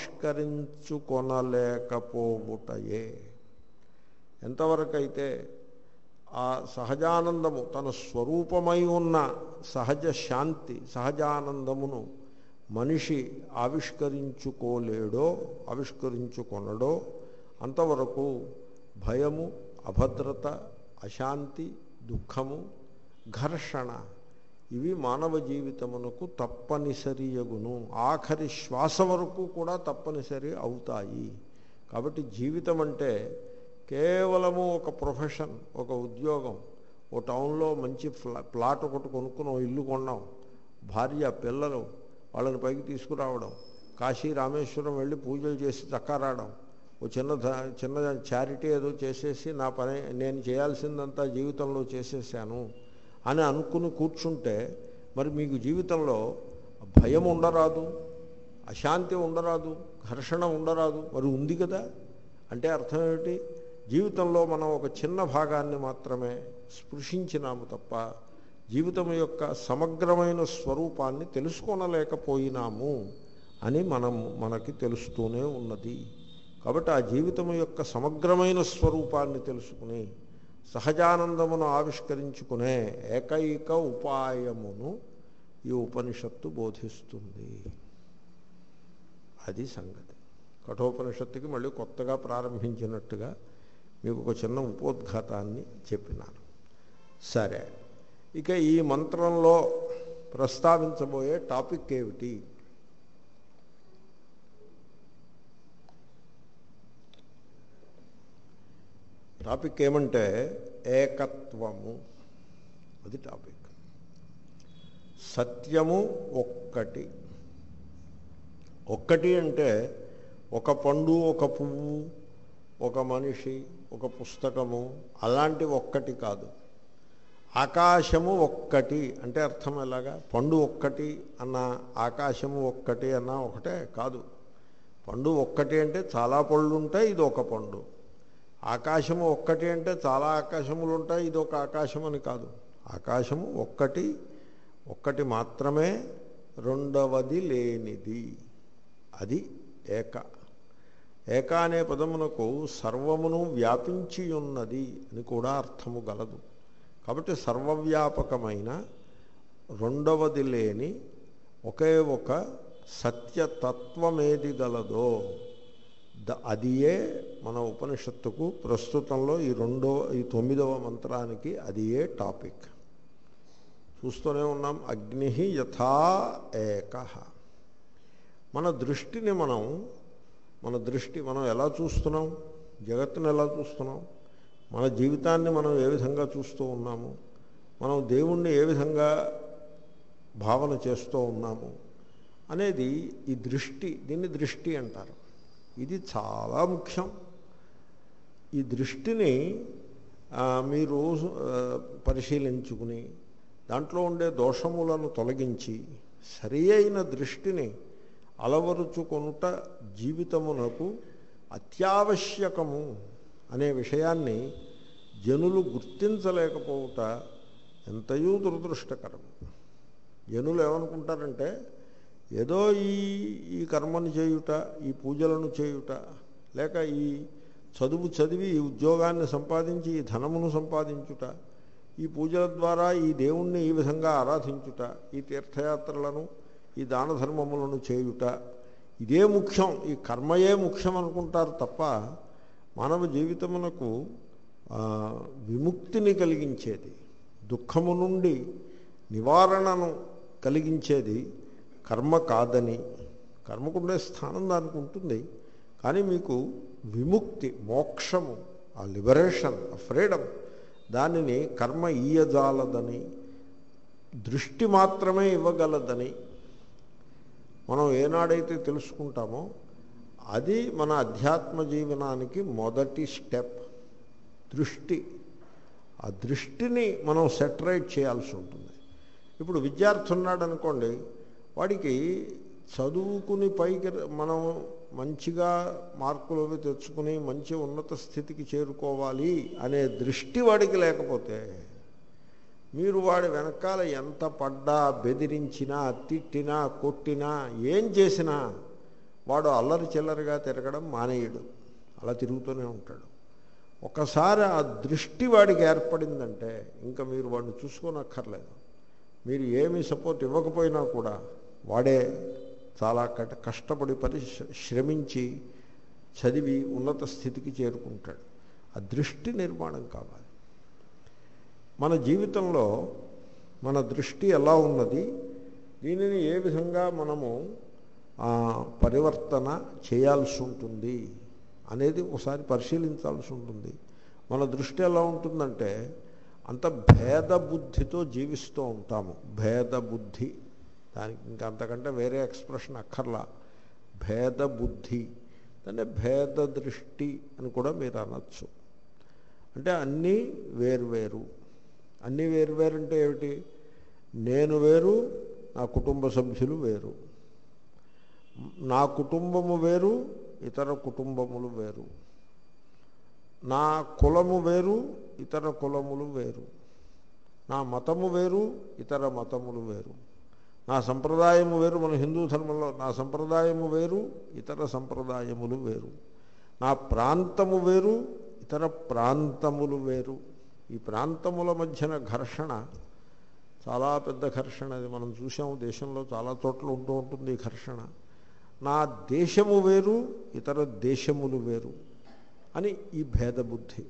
ఆవిష్కరించుకొనలేకపోవుటయే. ఎంతవరకైతే ఆ సహజానందము తన స్వరూపమై ఉన్న సహజ శాంతి సహజానందమును మనిషి ఆవిష్కరించుకోలేడో ఆవిష్కరించుకొనడో అంతవరకు భయము, అభద్రత, అశాంతి, దుఃఖము, ఘర్షణ ఇవి మానవ జీవితమునకు తప్పనిసరియగును. ఆఖరి శ్వాస వరకు కూడా తప్పనిసరి అవుతాయి. కాబట్టి జీవితం అంటే కేవలము ఒక ప్రొఫెషన్, ఒక ఉద్యోగం, ఓ టౌన్లో మంచి ఫ్లా ప్లాట్ ఒకటి కొనుక్కుని ఇల్లు కొన్నాం, భార్య పిల్లలు వాళ్ళని పైకి తీసుకురావడం, కాశీ రామేశ్వరం వెళ్ళి పూజలు చేసి చక్కారావడం, ఓ చిన్న చిన్న చారిటీ ఏదో చేసేసి నా పని నేను చేయాల్సిందంతా జీవితంలో చేసేసాను అని అనుకుని కూర్చుంటే మరి మీకు జీవితంలో భయం ఉండరాదు, అశాంతి ఉండరాదు, ఘర్షణ ఉండరాదు. మరి ఉంది కదా అంటే అర్థం ఏమిటి? జీవితంలో మనం ఒక చిన్న భాగాన్ని మాత్రమే స్పృశించినాము తప్ప జీవితం యొక్క సమగ్రమైన స్వరూపాన్ని తెలుసుకోనలేకపోయినాము అని మనం మనకి తెలుస్తూనే ఉన్నది. కాబట్టి ఆ జీవితం యొక్క సమగ్రమైన స్వరూపాన్ని తెలుసుకుని సహజానందమును ఆవిష్కరించుకునే ఏకైక ఉపాయమును ఈ ఉపనిషత్తు బోధిస్తుంది. అది సంగతి. కఠోపనిషత్తుకి మళ్ళీ కొత్తగా ప్రారంభించినట్టుగా మీకు ఒక చిన్న ఉపోద్ఘాతాన్ని చెప్పినాను. సరే, ఇక ఈ మంత్రంలో ప్రస్తావించబోయే టాపిక్ ఏమిటి? టాపిక్ ఏమంటే ఏకత్వము. అది టాపిక్. సత్యము ఒక్కటి. ఒక్కటి అంటే ఒక పండు, ఒక పువ్వు, ఒక మనిషి, ఒక పుస్తకము అలాంటి ఒక్కటి కాదు. ఆకాశము ఒక్కటి అంటే అర్థం ఎలాగా? పండు ఒక్కటి అన్న ఆకాశము ఒక్కటి అన్న ఒకటే కాదు. పండు ఒక్కటి అంటే చాలా పళ్ళు ఉంటాయి, ఇది ఒక పండు. ఆకాశము ఒక్కటి అంటే చాలా ఆకాశములు ఉంటాయి, ఇది ఒక ఆకాశం అని కాదు. ఆకాశము ఒక్కటి, ఒక్కటి మాత్రమే, రెండవది లేనిది. అది ఏక. ఏక అనే పదమునకు సర్వమును వ్యాపించి ఉన్నది అని కూడా అర్థము గలదు. కాబట్టి సర్వవ్యాపకమైన రెండవది లేని ఒకే ఒక సత్యతత్వమేది గలదో ద అదియే మన ఉపనిషత్తుకు ప్రస్తుతంలో ఈ రెండో ఈ తొమ్మిదవ మంత్రానికి అదియే టాపిక్. చూస్తూనే ఉన్నాం. అగ్ని యథా ఏక. మన దృష్టిని మనం మన దృష్టి మనం ఎలా చూస్తున్నాం? జగత్తును ఎలా చూస్తున్నాం? మన జీవితాన్ని మనం ఏ విధంగా చూస్తూ ఉన్నాము? మనం దేవుణ్ణి ఏ విధంగా భావన చేస్తూ ఉన్నాము అనేది ఈ దృష్టి, దీన్ని దృష్టి అంటారు. ఇది చాలా ముఖ్యం. ఈ దృష్టిని మీరు పరిశీలించుకుని దాంట్లో ఉండే దోషములను తొలగించి సరి అయిన దృష్టిని అలవరుచుకొనుట జీవితమునకు అత్యావశ్యకము అనే విషయాన్ని జనులు గుర్తించలేకపోవుట ఎంతయూ దురదృష్టకరం. జనులు ఏమనుకుంటారంటే ఏదో ఈ ఈ కర్మను చేయుట, ఈ పూజలను చేయుట, లేక ఈ చదువు చదివి ఈ ఉద్యోగాన్ని సంపాదించి ఈ ధనమును సంపాదించుట, ఈ పూజల ద్వారా ఈ దేవుణ్ణి ఈ విధంగా ఆరాధించుట, ఈ తీర్థయాత్రలను ఈ దాన ధర్మములను చేయుట, ఇదే ముఖ్యం, ఈ కర్మయే ముఖ్యం అనుకుంటారు తప్ప మానవ జీవితమునకు విముక్తిని కలిగించేది, దుఃఖము నుండి నివారణను కలిగించేది కర్మ కాదని. కర్మకుండే స్థానం దానికి ఉంటుంది, కానీ మీకు విముక్తి, మోక్షము, ఆ లిబరేషన్, ఆ ఫ్రీడమ్, దానిని కర్మ ఇయ్యజాలదని, దృష్టి మాత్రమే ఇవ్వగలదని మనం ఏనాడైతే తెలుసుకుంటామో అది మన అధ్యాత్మ జీవనానికి మొదటి స్టెప్. దృష్టి. ఆ దృష్టిని మనం సెటరేట్ చేయాల్సి ఉంటుంది. ఇప్పుడు విద్యార్థి ఉన్నాడు అనుకోండి, వాడికి చదువుకుని పైకి మనం మంచిగా మార్కులు అవి తెచ్చుకుని మంచి ఉన్నత స్థితికి చేరుకోవాలి అనే దృష్టి వాడికి లేకపోతే మీరు వాడి వెనకాల ఎంత పడ్డా, బెదిరించినా, తిట్టినా, కొట్టినా, ఏం చేసినా వాడు అల్లరి చిల్లరిగా తిరగడం మానేయడు, అలా తిరుగుతూనే ఉంటాడు. ఒకసారి ఆ దృష్టి వాడికి ఏర్పడిందంటే ఇంకా మీరు వాడిని చూసుకోనక్కర్లేదు. మీరు ఏమీ సపోర్ట్ ఇవ్వకపోయినా కూడా వాడే చాలా కష్టపడి పరిశ్ర శ్రమించి చదివి ఉన్నత స్థితికి చేరుకుంటాడు. ఆ దృష్టి నిర్మాణం కావాలి. మన జీవితంలో మన దృష్టి ఎలా ఉన్నది, దీనిని ఏ విధంగా మనము పరివర్తన చేయాల్సి ఉంటుంది అనేది ఒకసారి పరిశీలించాల్సి ఉంటుంది. మన దృష్టి ఎలా ఉంటుందంటే అంత భేద బుద్ధితో జీవిస్తూ ఉంటాము. భేద బుద్ధి, దానికి ఇంకా అంతకంటే వేరే ఎక్స్ప్రెషన్ అక్కర్లా. భేద బుద్ధి అంటే భేద దృష్టి అని కూడా మీరు అనొచ్చు. అంటే అన్నీ వేర్వేరు. అన్నీ వేరువేరు అంటే ఏమిటి? నేను వేరు, నా కుటుంబ సభ్యులు వేరు, నా కుటుంబము వేరు, ఇతర కుటుంబములు వేరు, నా కులము వేరు, ఇతర కులములు వేరు, నా మతము వేరు, ఇతర మతములు వేరు, నా సంప్రదాయము వేరు. మన హిందూ ధర్మంలో నా సంప్రదాయము వేరు, ఇతర సంప్రదాయములు వేరు, నా ప్రాంతము వేరు, ఇతర ప్రాంతములు వేరు. ఈ ప్రాంతముల మధ్యన ఘర్షణ చాలా పెద్ద ఘర్షణ. అది మనం చూసాము, దేశంలో చాలా చోట్ల ఉంటూ ఉంటుంది ఈ ఘర్షణ. నా దేశము వేరు, ఇతర దేశములు వేరు అని ఈ భేదబుద్ధి.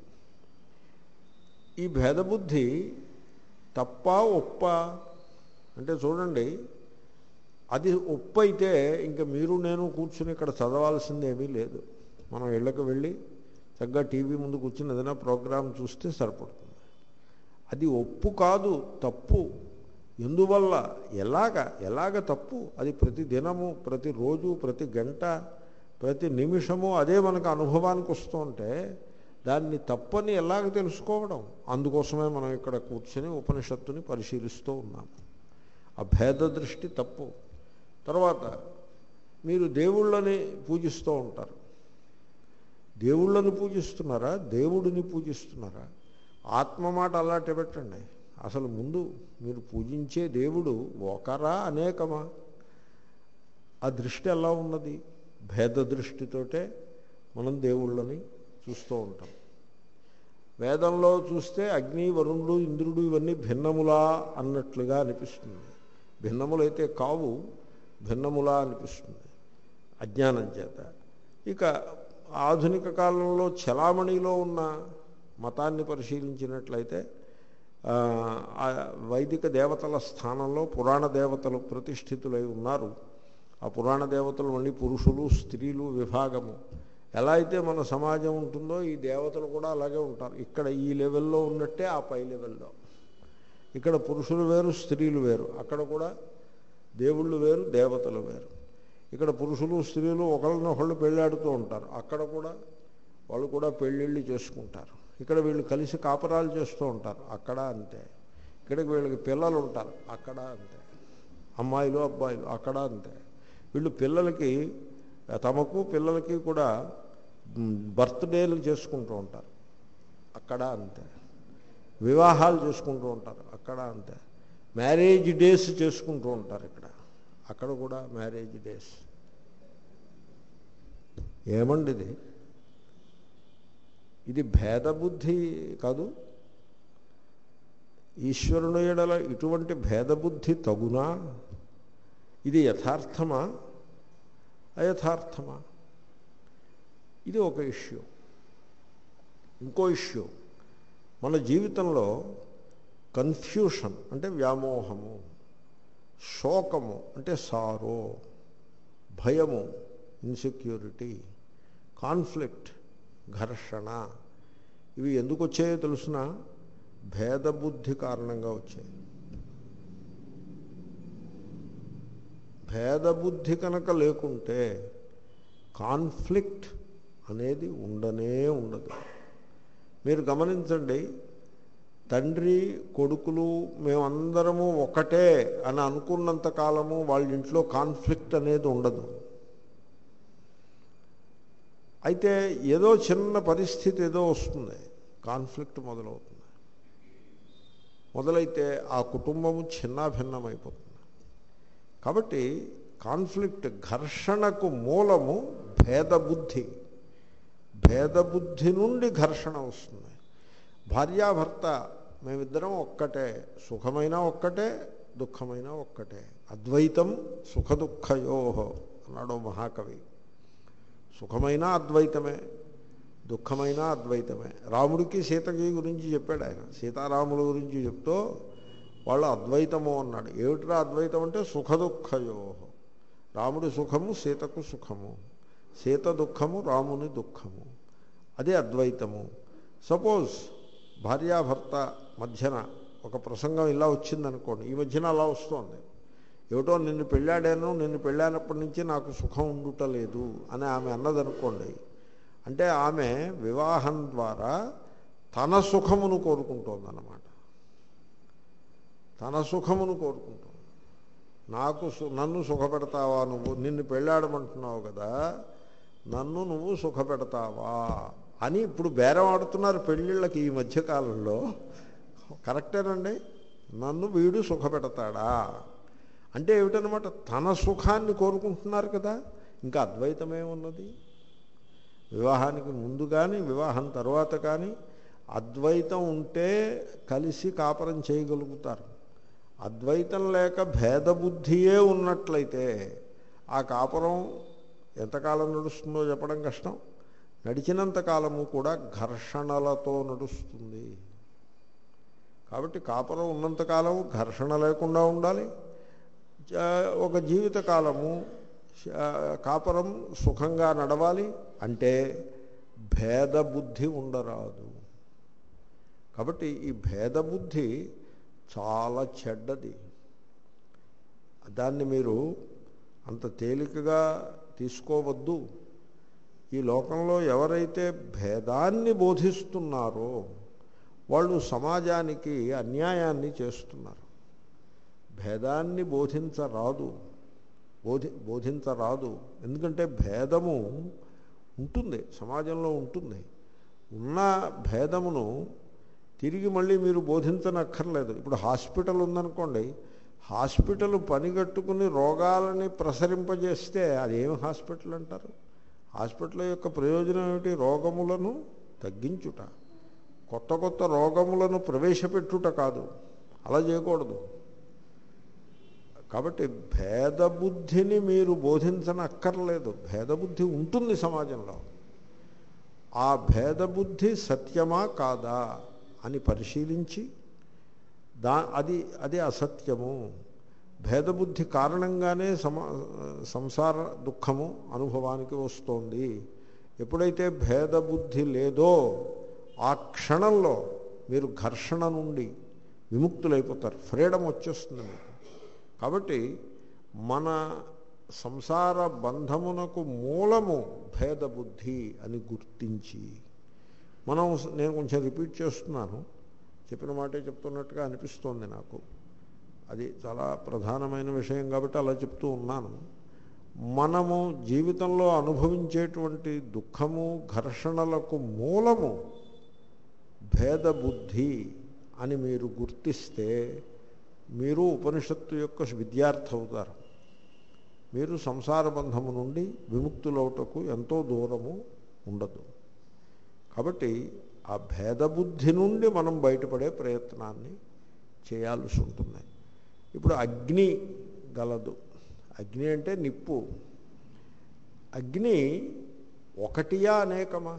ఈ భేదబుద్ధి తప్ప ఒప్ప అంటే చూడండి, అది ఒప్పు అయితే ఇంకా మీరు నేను కూర్చుని ఇక్కడ చదవాల్సిందేమీ లేదు. మనం ఇళ్ళకి వెళ్ళి చక్కగా టీవీ ముందు కూర్చుని ఏదైనా ప్రోగ్రాం చూస్తే సరిపడుతుంది. అది ఒప్పు కాదు, తప్పు. ఎందువల్ల, ఎలాగ ఎలాగ తప్పు? అది ప్రతి దినము, ప్రతిరోజు, ప్రతి గంట, ప్రతి నిమిషము అదే మనకు అనుభవానికి వస్తుంటే దాన్ని తప్పని ఎలాగ తెలుసుకోవడం? అందుకోసమే మనం ఇక్కడ కూర్చొని ఉపనిషత్తుని పరిశీలిస్తూ ఉన్నాము. ఆ భేద దృష్టి తప్పు. తర్వాత మీరు దేవుళ్ళని పూజిస్తూ ఉంటారు. దేవుళ్ళని పూజిస్తున్నారా, దేవుడిని పూజిస్తున్నారా? ఆత్మ మాట అలాంటి పెట్టండి. అసలు ముందు మీరు పూజించే దేవుడు ఒకరా అనేకమా? ఆ దృష్టి ఎలా ఉన్నది? భేద దృష్టితోటే మనం దేవుళ్ళని చూస్తూ ఉంటాం. వేదంలో చూస్తే అగ్ని, వరుణుడు, ఇంద్రుడు ఇవన్నీ భిన్నములా అన్నట్లుగా అనిపిస్తుంది. భిన్నములైతే కావు, భిన్నములా అనిపిస్తుంది అజ్ఞానం చేత. ఇక ఆధునిక కాలంలో చలామణిలో ఉన్న మతాన్ని పరిశీలించినట్లయితే వైదిక దేవతల స్థానంలో పురాణ దేవతలు ప్రతిష్ఠితులై ఉన్నారు. ఆ పురాణ దేవతలు మళ్ళీ పురుషులు, స్త్రీలు విభాగము. ఎలా అయితే మన సమాజం ఉంటుందో ఈ దేవతలు కూడా అలాగే ఉంటారు. ఇక్కడ ఈ లెవెల్లో ఉన్నట్టే ఆ పై లెవెల్లో. ఇక్కడ పురుషులు వేరు, స్త్రీలు వేరు. అక్కడ కూడా దేవుళ్ళు వేరు, దేవతలు వేరు. ఇక్కడ పురుషులు, స్త్రీలు ఒకరినొకళ్ళు పెళ్ళాడుతూ ఉంటారు. అక్కడ కూడా వాళ్ళు కూడా పెళ్ళిళ్ళు చేసుకుంటారు. ఇక్కడ వీళ్ళు కలిసి కాపురాలు చేస్తూ ఉంటారు. అక్కడ అంతే. ఇక్కడికి వీళ్ళకి పిల్లలు ఉంటారు. అక్కడ అంతే. అమ్మాయిలు, అబ్బాయిలు అక్కడ అంతే. వీళ్ళు పిల్లలకి, తమకు పిల్లలకి కూడా బర్త్డేలు చేసుకుంటూ ఉంటారు. అక్కడ అంతే. వివాహాలు చేసుకుంటూ ఉంటారు. అక్కడ అంతే. మ్యారేజ్ డేస్ చేసుకుంటూ ఉంటారు. ఇక్కడ అక్కడ కూడా మ్యారేజ్ డేస్. ఏమండి ఇది? ఇది భేదబుద్ధి కాదు. ఈశ్వరుని ఎడల ఇటువంటి భేదబుద్ధి తగునా? ఇది యథార్థమా, అయథార్థమా? ఇది ఒక ఇష్యూ. ఇంకో ఇష్యూ, మన జీవితంలో కన్ఫ్యూషన్ అంటే వ్యామోహము, శోకము అంటే సారో, భయము ఇన్సెక్యూరిటీ, కాన్ఫ్లిక్ట్ ఘర్షణ, ఇవి ఎందుకు వచ్చాయో తెలుసిన? భేదబుద్ధి కారణంగా వచ్చాయి. భేదబుద్ధి కనుక లేకుంటే కాన్ఫ్లిక్ట్ అనేది ఉండనే ఉండదు. మీరు గమనించండి, తండ్రి కొడుకులు మేమందరము ఒకటే అని అనుకున్నంత కాలము వాళ్ళ ఇంట్లో కాన్ఫ్లిక్ట్ అనేది ఉండదు. అయితే ఏదో చిన్న పరిస్థితి ఏదో వస్తుంది, కాన్ఫ్లిక్ట్ మొదలవుతుంది. మొదలైతే ఆ కుటుంబము చిన్నాభిన్నమైపోతుంది. కాబట్టి కాన్ఫ్లిక్ట్, ఘర్షణకు మూలము భేదబుద్ధి. భేదబుద్ధి నుండి ఘర్షణ వస్తుంది. భార్యాభర్త మేమిద్దరం ఒక్కటే, సుఖమైనా ఒక్కటే, దుఃఖమైనా ఒక్కటే. అద్వైతం సుఖదుఃఖయో అన్నాడు మహాకవి. సుఖమైనా అద్వైతమే, దుఃఖమైనా అద్వైతమే. రాముడికి సీతకి గురించి చెప్పాడు ఆయన. సీతారాముల గురించి చెప్తూ వాళ్ళు అద్వైతము అన్నాడు. ఏమిట్రా అద్వైతం అంటే సుఖదుఃఖయో. రాముడి సుఖము సీతకు సుఖము, సీత దుఃఖము రాముని దుఃఖము, అదే అద్వైతము. సపోజ్ భార్యాభర్త మధ్యన ఒక ప్రసంగం ఇలా వచ్చిందనుకోండి, ఈ మధ్యన అలా వస్తుంది. ఏమిటో నిన్ను పెళ్ళాడాను, నిన్ను పెళ్ళానప్పటి నుంచి నాకు సుఖం ఉండుటలేదు అని ఆమె అన్నదనుకోండి, అంటే ఆమె వివాహం ద్వారా తన సుఖమును కోరుకుంటోందన్నమాట. తన సుఖమును కోరుకుంటోంది. నాకు నన్ను సుఖపెడతావా నువ్వు, నిన్ను పెళ్ళాడమంటున్నావు కదా, నన్ను నువ్వు సుఖపెడతావా అని ఇప్పుడు బేరం ఆడుతున్నారు పెళ్ళిళ్ళకి ఈ మధ్యకాలంలో. కరెక్టేనండి. నన్ను వీడు సుఖపెడతాడా అంటే ఏమిటనమాట, తన సుఖాన్ని కోరుకుంటున్నారు కదా. ఇంకా అద్వైతమే ఉన్నది. వివాహానికి ముందు కానీ వివాహం తర్వాత కానీ అద్వైతం ఉంటే కలిసి కాపురం చేయగలుగుతారు. అద్వైతం లేక భేదబుద్ధియే ఉన్నట్లయితే ఆ కాపురం ఎంతకాలం నడుస్తుందో చెప్పడం కష్టం. నడిచినంత కాలము కూడా ఘర్షణలతో నడుస్తుంది. కాబట్టి కాపురం ఉన్నంతకాలం ఘర్షణ లేకుండా ఉండాలి. ఒక జీవితకాలము కాపురం సుఖంగా నడవాలి అంటే భేదబుద్ధి ఉండరాదు. కాబట్టి ఈ భేదబుద్ధి చాలా చెడ్డది. దాన్ని మీరు అంత తేలికగా తీసుకోవద్దు. ఈ లోకంలో ఎవరైతే భేదాన్ని బోధిస్తున్నారో వాళ్ళు సమాజానికి అన్యాయాన్ని చేస్తున్నారు. భేదాన్ని బోధించరాదు, బోధి బోధించరాదు ఎందుకంటే భేదము ఉంటుంది, సమాజంలో ఉంటుంది. ఉన్న భేదమును తిరిగి మళ్ళీ మీరు బోధించనక్కర్లేదు. ఇప్పుడు హాస్పిటల్ ఉందనుకోండి, హాస్పిటల్ పనిగట్టుకుని రోగాలని ప్రసరింపజేస్తే అదేమి హాస్పిటల్ అంటారు? హాస్పిటల్ యొక్క ప్రయోజనం ఏమిటి? రోగములను తగ్గించుట, కొత్త కొత్త రోగములను ప్రవేశపెట్టుట కాదు. అలా చేయకూడదు. కాబట్టి భేదబుద్ధిని మీరు బోధించనక్కర్లేదు. భేదబుద్ధి ఉంటుంది సమాజంలో. ఆ భేదబుద్ధి సత్యమా కాదా అని పరిశీలించి దా అది అది అసత్యము, భేదబుద్ధి కారణంగానే సమా సంసార దుఃఖము అనుభవానికి వస్తోంది. ఎప్పుడైతే భేదబుద్ధి లేదో ఆ క్షణంలో మీరు ఘర్షణ నుండి విముక్తులైపోతారు, ఫ్రీడమ్ వచ్చేస్తుంది మీకు. కాబట్టి మన సంసార బంధమునకు మూలము భేదబుద్ధి అని గుర్తించి మనం, నేను కొంచెం రిపీట్ చేస్తున్నాను, చెప్పిన మాటే చెప్తున్నట్టుగా అనిపిస్తోంది నాకు. అది చాలా ప్రధానమైన విషయం కాబట్టి అలా చెప్తూ ఉన్నాను. మనము జీవితంలో అనుభవించేటువంటి దుఃఖము ఘర్షణలకు మూలము భేదబుద్ధి అని మీరు గుర్తిస్తే మీరు ఉపనిషత్తు యొక్క విద్యార్థి అవుతారు. మీరు సంసార బంధము నుండి విముక్తులవుటకు ఎంతో దూరము ఉండదు. కాబట్టి ఆ భేదబుద్ధి నుండి మనం బయటపడే ప్రయత్నాన్ని చేయాల్సి ఉంటుంది. ఇప్పుడు అగ్ని గలదు. అగ్ని అంటే నిప్పు. అగ్ని ఒకటియా అనేకమా?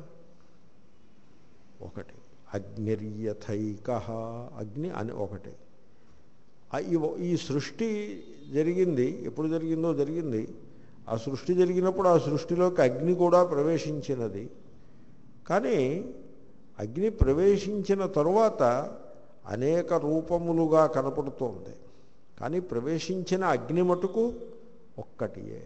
ఒకటి. అగ్నిర్యథైక, అగ్ని అని ఒకటి. ఈ సృష్టి జరిగింది, ఎప్పుడు జరిగిందో జరిగింది. ఆ సృష్టి జరిగినప్పుడు ఆ సృష్టిలోకి అగ్ని కూడా ప్రవేశించినది. కానీ అగ్ని ప్రవేశించిన తరువాత అనేక రూపములుగా కనపడుతోంది. కానీ ప్రవేశించిన అగ్ని మటుకు ఒక్కటియే.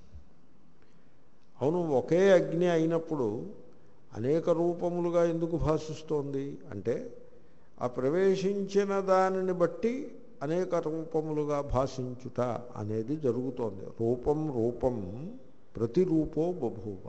అవును, ఒకే అగ్ని అయినప్పుడు అనేక రూపములుగా ఎందుకు భాషిస్తోంది అంటే ఆ ప్రవేశించిన దానిని బట్టి అనేక రూపములుగా భాషించుట అనేది జరుగుతోంది. రూపం రూపం ప్రతిరూపో బభూవ.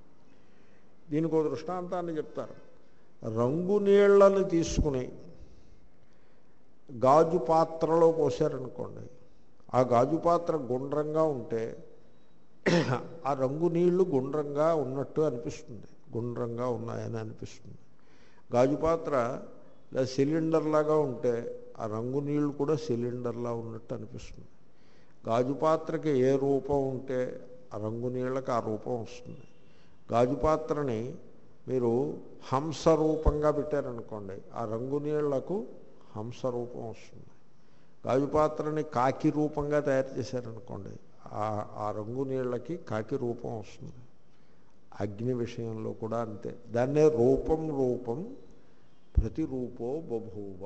దీనికి ఒక దృష్టాంతాన్ని చెప్తారు. రంగు నీళ్లను తీసుకుని గాజు పాత్రలో పోసారనుకోండి, ఆ గాజు పాత్ర గుండ్రంగా ఉంటే ఆ రంగు నీళ్లు గుండ్రంగా ఉన్నట్టు అనిపిస్తుంది, గుండ్రంగా ఉన్నాయని అనిపిస్తుంది. గాజు పాత్ర లేదా సిలిండర్ లాగా ఉంటే ఆ రంగు నీళ్లు కూడా సిలిండర్లా ఉన్నట్టు అనిపిస్తుంది. గాజు పాత్రకి ఏ రూపం ఉంటే ఆ రంగు నీళ్ళకి ఆ రూపం వస్తుంది. గాజు పాత్రని మీరు హంస రూపంగా పెట్టారనుకోండి, ఆ రంగు నీళ్లకు హంస రూపం వస్తుంది. గాజు పాత్రని కాకి రూపంగా తయారు చేశారనుకోండి, ఆ ఆ రంగు నీళ్ళకి కాకి రూపం వస్తుంది. అగ్ని విషయంలో కూడా అంతే. దాన్నే రూపం రూపం ప్రతిరూపో బభూవ.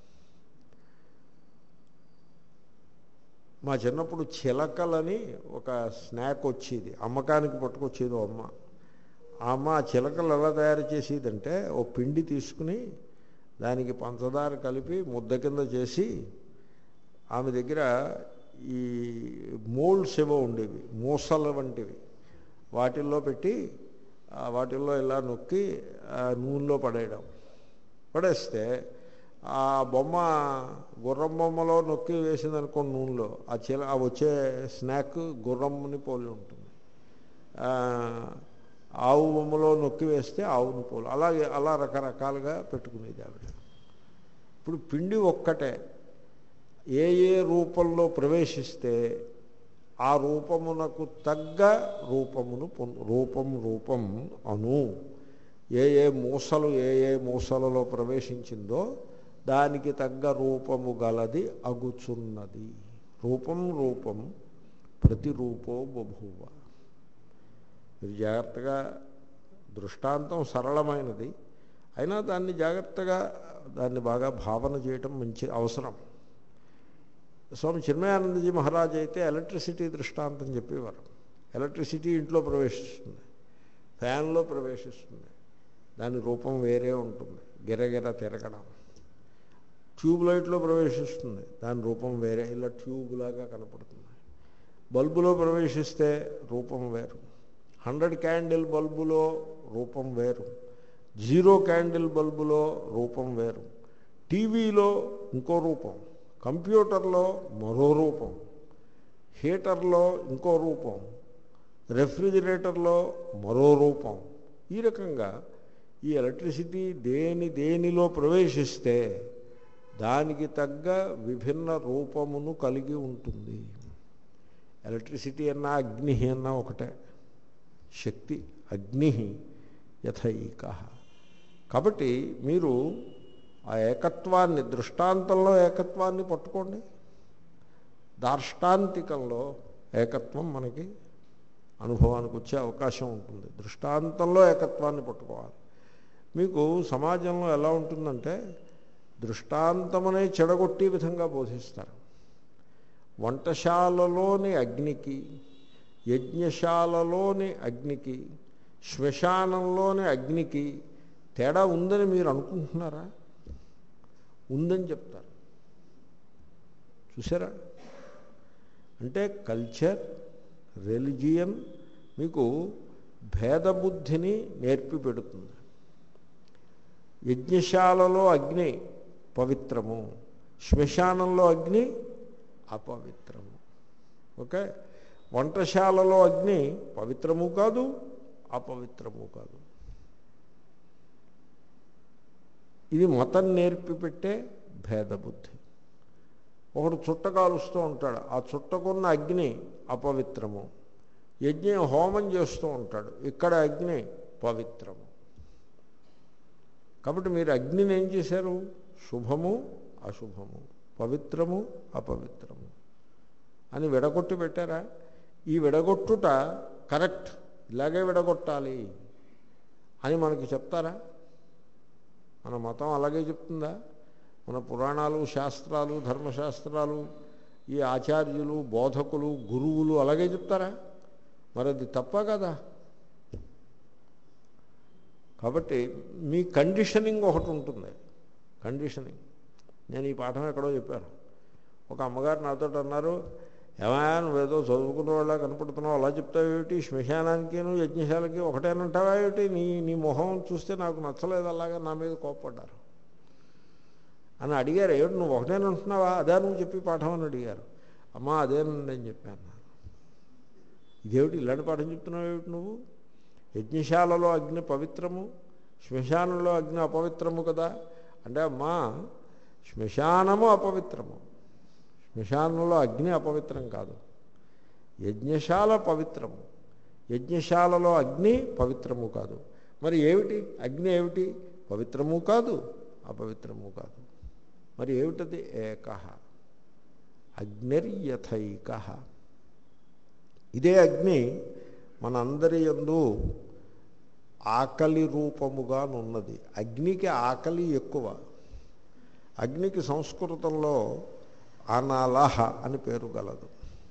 మా చిన్నప్పుడు చిలకలని ఒక స్నాక్ వచ్చేది, అమ్మకానికి పట్టుకొచ్చేది అమ్మ. ఆ అమ్మ ఆ చిలకలు ఎలా తయారు చేసేదంటే, ఓ పిండి తీసుకుని దానికి పంచదార కలిపి ముద్ద కింద చేసి, ఆమె దగ్గర ఈ మోల్డ్స్ ఏవో ఉండేవి, మూసల వంటివి, వాటిల్లో పెట్టి వాటిల్లో ఇలా నొక్కి నూనెలో పడేయడం. పడేస్తే ఆ బొమ్మ గుర్రం బొమ్మలో నొక్కి వేసిందనుకో నూనెలో, ఆ చిల ఆ వచ్చే స్నాక్ గుర్రంని పోలి ఉంటుంది. ఆవు బొమ్మలో నొక్కి వేస్తే ఆవుని పోలి, అలాగే అలా రకరకాలుగా పెట్టుకునేది ఆవిడ. ఇప్పుడు పిండి ఒక్కటే ఏ ఏ రూపంలో ప్రవేశిస్తే ఆ రూపమునకు తగ్గ రూపమును రూపం రూపం అను. ఏ ఏ మూసలు ఏ ఏ మూసలలో ప్రవేశించిందో దానికి తగ్గ రూపము గలది అగుచున్నది. రూపం రూపం ప్రతిరూపో బభూవ. మీరు జాగ్రత్తగా, దృష్టాంతం సరళమైనది అయినా దాన్ని జాగ్రత్తగా దాన్ని బాగా భావన చేయటం మంచి అవసరం. స్వామి చిన్మయానందజీ మహారాజ్ అయితే ఎలక్ట్రిసిటీ దృష్టాంతం చెప్పేవారు. ఎలక్ట్రిసిటీ ఇంట్లో ప్రవేశిస్తుంది, ఫ్యాన్లో ప్రవేశిస్తుంది, దాని రూపం వేరే ఉంటుంది, గిరగిర తిరగడం. ట్యూబ్ లైట్లో ప్రవేశిస్తుంది, దాని రూపం వేరే, ఇలా ట్యూబ్ లాగా కనపడుతుంది. బల్బులో ప్రవేశిస్తే రూపం వేరు, హండ్రెడ్ క్యాండిల్ బల్బులో రూపం వేరు, జీరో క్యాండిల్ బల్బులో రూపం వేరు, టీవీలో ఇంకో రూపం, కంప్యూటర్లో మరో రూపం, హీటర్లో ఇంకో రూపం, రెఫ్రిజిరేటర్లో మరో రూపం. ఈ రకంగా ఈ ఎలక్ట్రిసిటీ దేని దేనిలో ప్రవేశిస్తే దానికి తగ్గ విభిన్న రూపమును కలిగి ఉంటుంది. ఎలక్ట్రిసిటీ అన్నా అగ్ని అన్నా ఒకటే, శక్తి అగ్ని యథైక. కాబట్టి మీరు ఆ ఏకత్వాన్ని, దృష్టాంతంలో ఏకత్వాన్ని పట్టుకోండి, దార్ష్టాంతికంలో ఏకత్వం మనకి అనుభవానికి వచ్చే అవకాశం ఉంటుంది. దృష్టాంతంలో ఏకత్వాన్ని పట్టుకోవాలి. మీకు సమాజంలో ఎలా ఉంటుందంటే, దృష్టాంతమనే చెడగొట్టే విధంగా బోధిస్తారు. వంటశాలలోని అగ్నికి, యజ్ఞశాలలోని అగ్నికి, శ్మశానంలోని అగ్నికి తేడా ఉందని మీరు అనుకుంటున్నారా? ఉందని చెప్తారు. చూసారా? అంటే కల్చర్, రిలిజియన్ మీకు భేదబుద్ధిని నేర్పి పెడుతుంది. యజ్ఞశాలలో అగ్ని పవిత్రము, శ్మశానంలో అగ్ని అపవిత్రము. ఓకే, వంటశాలలో అగ్ని పవిత్రము కాదు, అపవిత్రము కాదు. ఇది మతం నేర్పి పెట్టే భేదబుద్ధి. ఒకడు చుట్ట కాలుస్తూ ఉంటాడు, ఆ చుట్టకున్న అగ్ని అపవిత్రము. యజ్ఞ హోమం చేస్తూ ఉంటాడు, ఇక్కడ అగ్ని పవిత్రము. కాబట్టి మీరు అగ్నిని ఏం చేశారు? శుభము అశుభము, పవిత్రము అపవిత్రము అని విడగొట్టి పెట్టారా? ఈ విడగొట్టుట కరెక్ట్, ఇలాగే విడగొట్టాలి అని మనకి చెప్తారా? మన మతం అలాగే చెప్తుందా? మన పురాణాలు, శాస్త్రాలు, ధర్మశాస్త్రాలు, ఈ ఆచార్యులు, బోధకులు, గురువులు అలాగే చెప్తారా? మరి అది తప్ప కదా? కాబట్టి మీ కండిషనింగ్ ఒకటి ఉంటుంది. కండిషనింగ్. నేను ఈ పాఠం ఎక్కడో చెప్పాను. ఒక అమ్మగారు నాతో అన్నారు, ఏమయ్యా నువ్వేదో చదువుకున్న వాళ్ళ కనపడుతున్నావు, అలా చెప్తావేమిటి? శ్మశానానికి యజ్ఞశాలకి ఒకటేనంటావా ఏమిటి? నీ నీ మొహం చూస్తే నాకు నచ్చలేదు, అలాగా నా మీద కోప్పడ్డారు. అని అడిగారు. ఏమిటి నువ్వు ఒకటేనా అంటున్నావా, అదే నువ్వు చెప్పి పాఠం అని అడిగారు. అమ్మా అదేనండి అని చెప్పాను. ఇదేమిటి ఇలాంటి పాఠం చెప్తున్నావు ఏమిటి నువ్వు? యజ్ఞశాలలో అగ్ని పవిత్రము, శ్మశానంలో అగ్ని అపవిత్రము కదా అంటే, అమ్మా శ్మశానము అపవిత్రము, శ్మశానంలో అగ్ని అపవిత్రం కాదు. యజ్ఞశాల పవిత్రము, యజ్ఞశాలలో అగ్ని పవిత్రము కాదు. మరి ఏమిటి అగ్ని? ఏమిటి? పవిత్రము కాదు, అపవిత్రము కాదు. మరి ఏమిటది? ఏకః అగ్నిర్యథైకః. ఇదే అగ్ని మనందరి యందు ఆకలి రూపముగానున్నది. అగ్నికి ఆకలి ఎక్కువ. అగ్నికి సంస్కృతంలో అనలహ అని పేరు గలదు.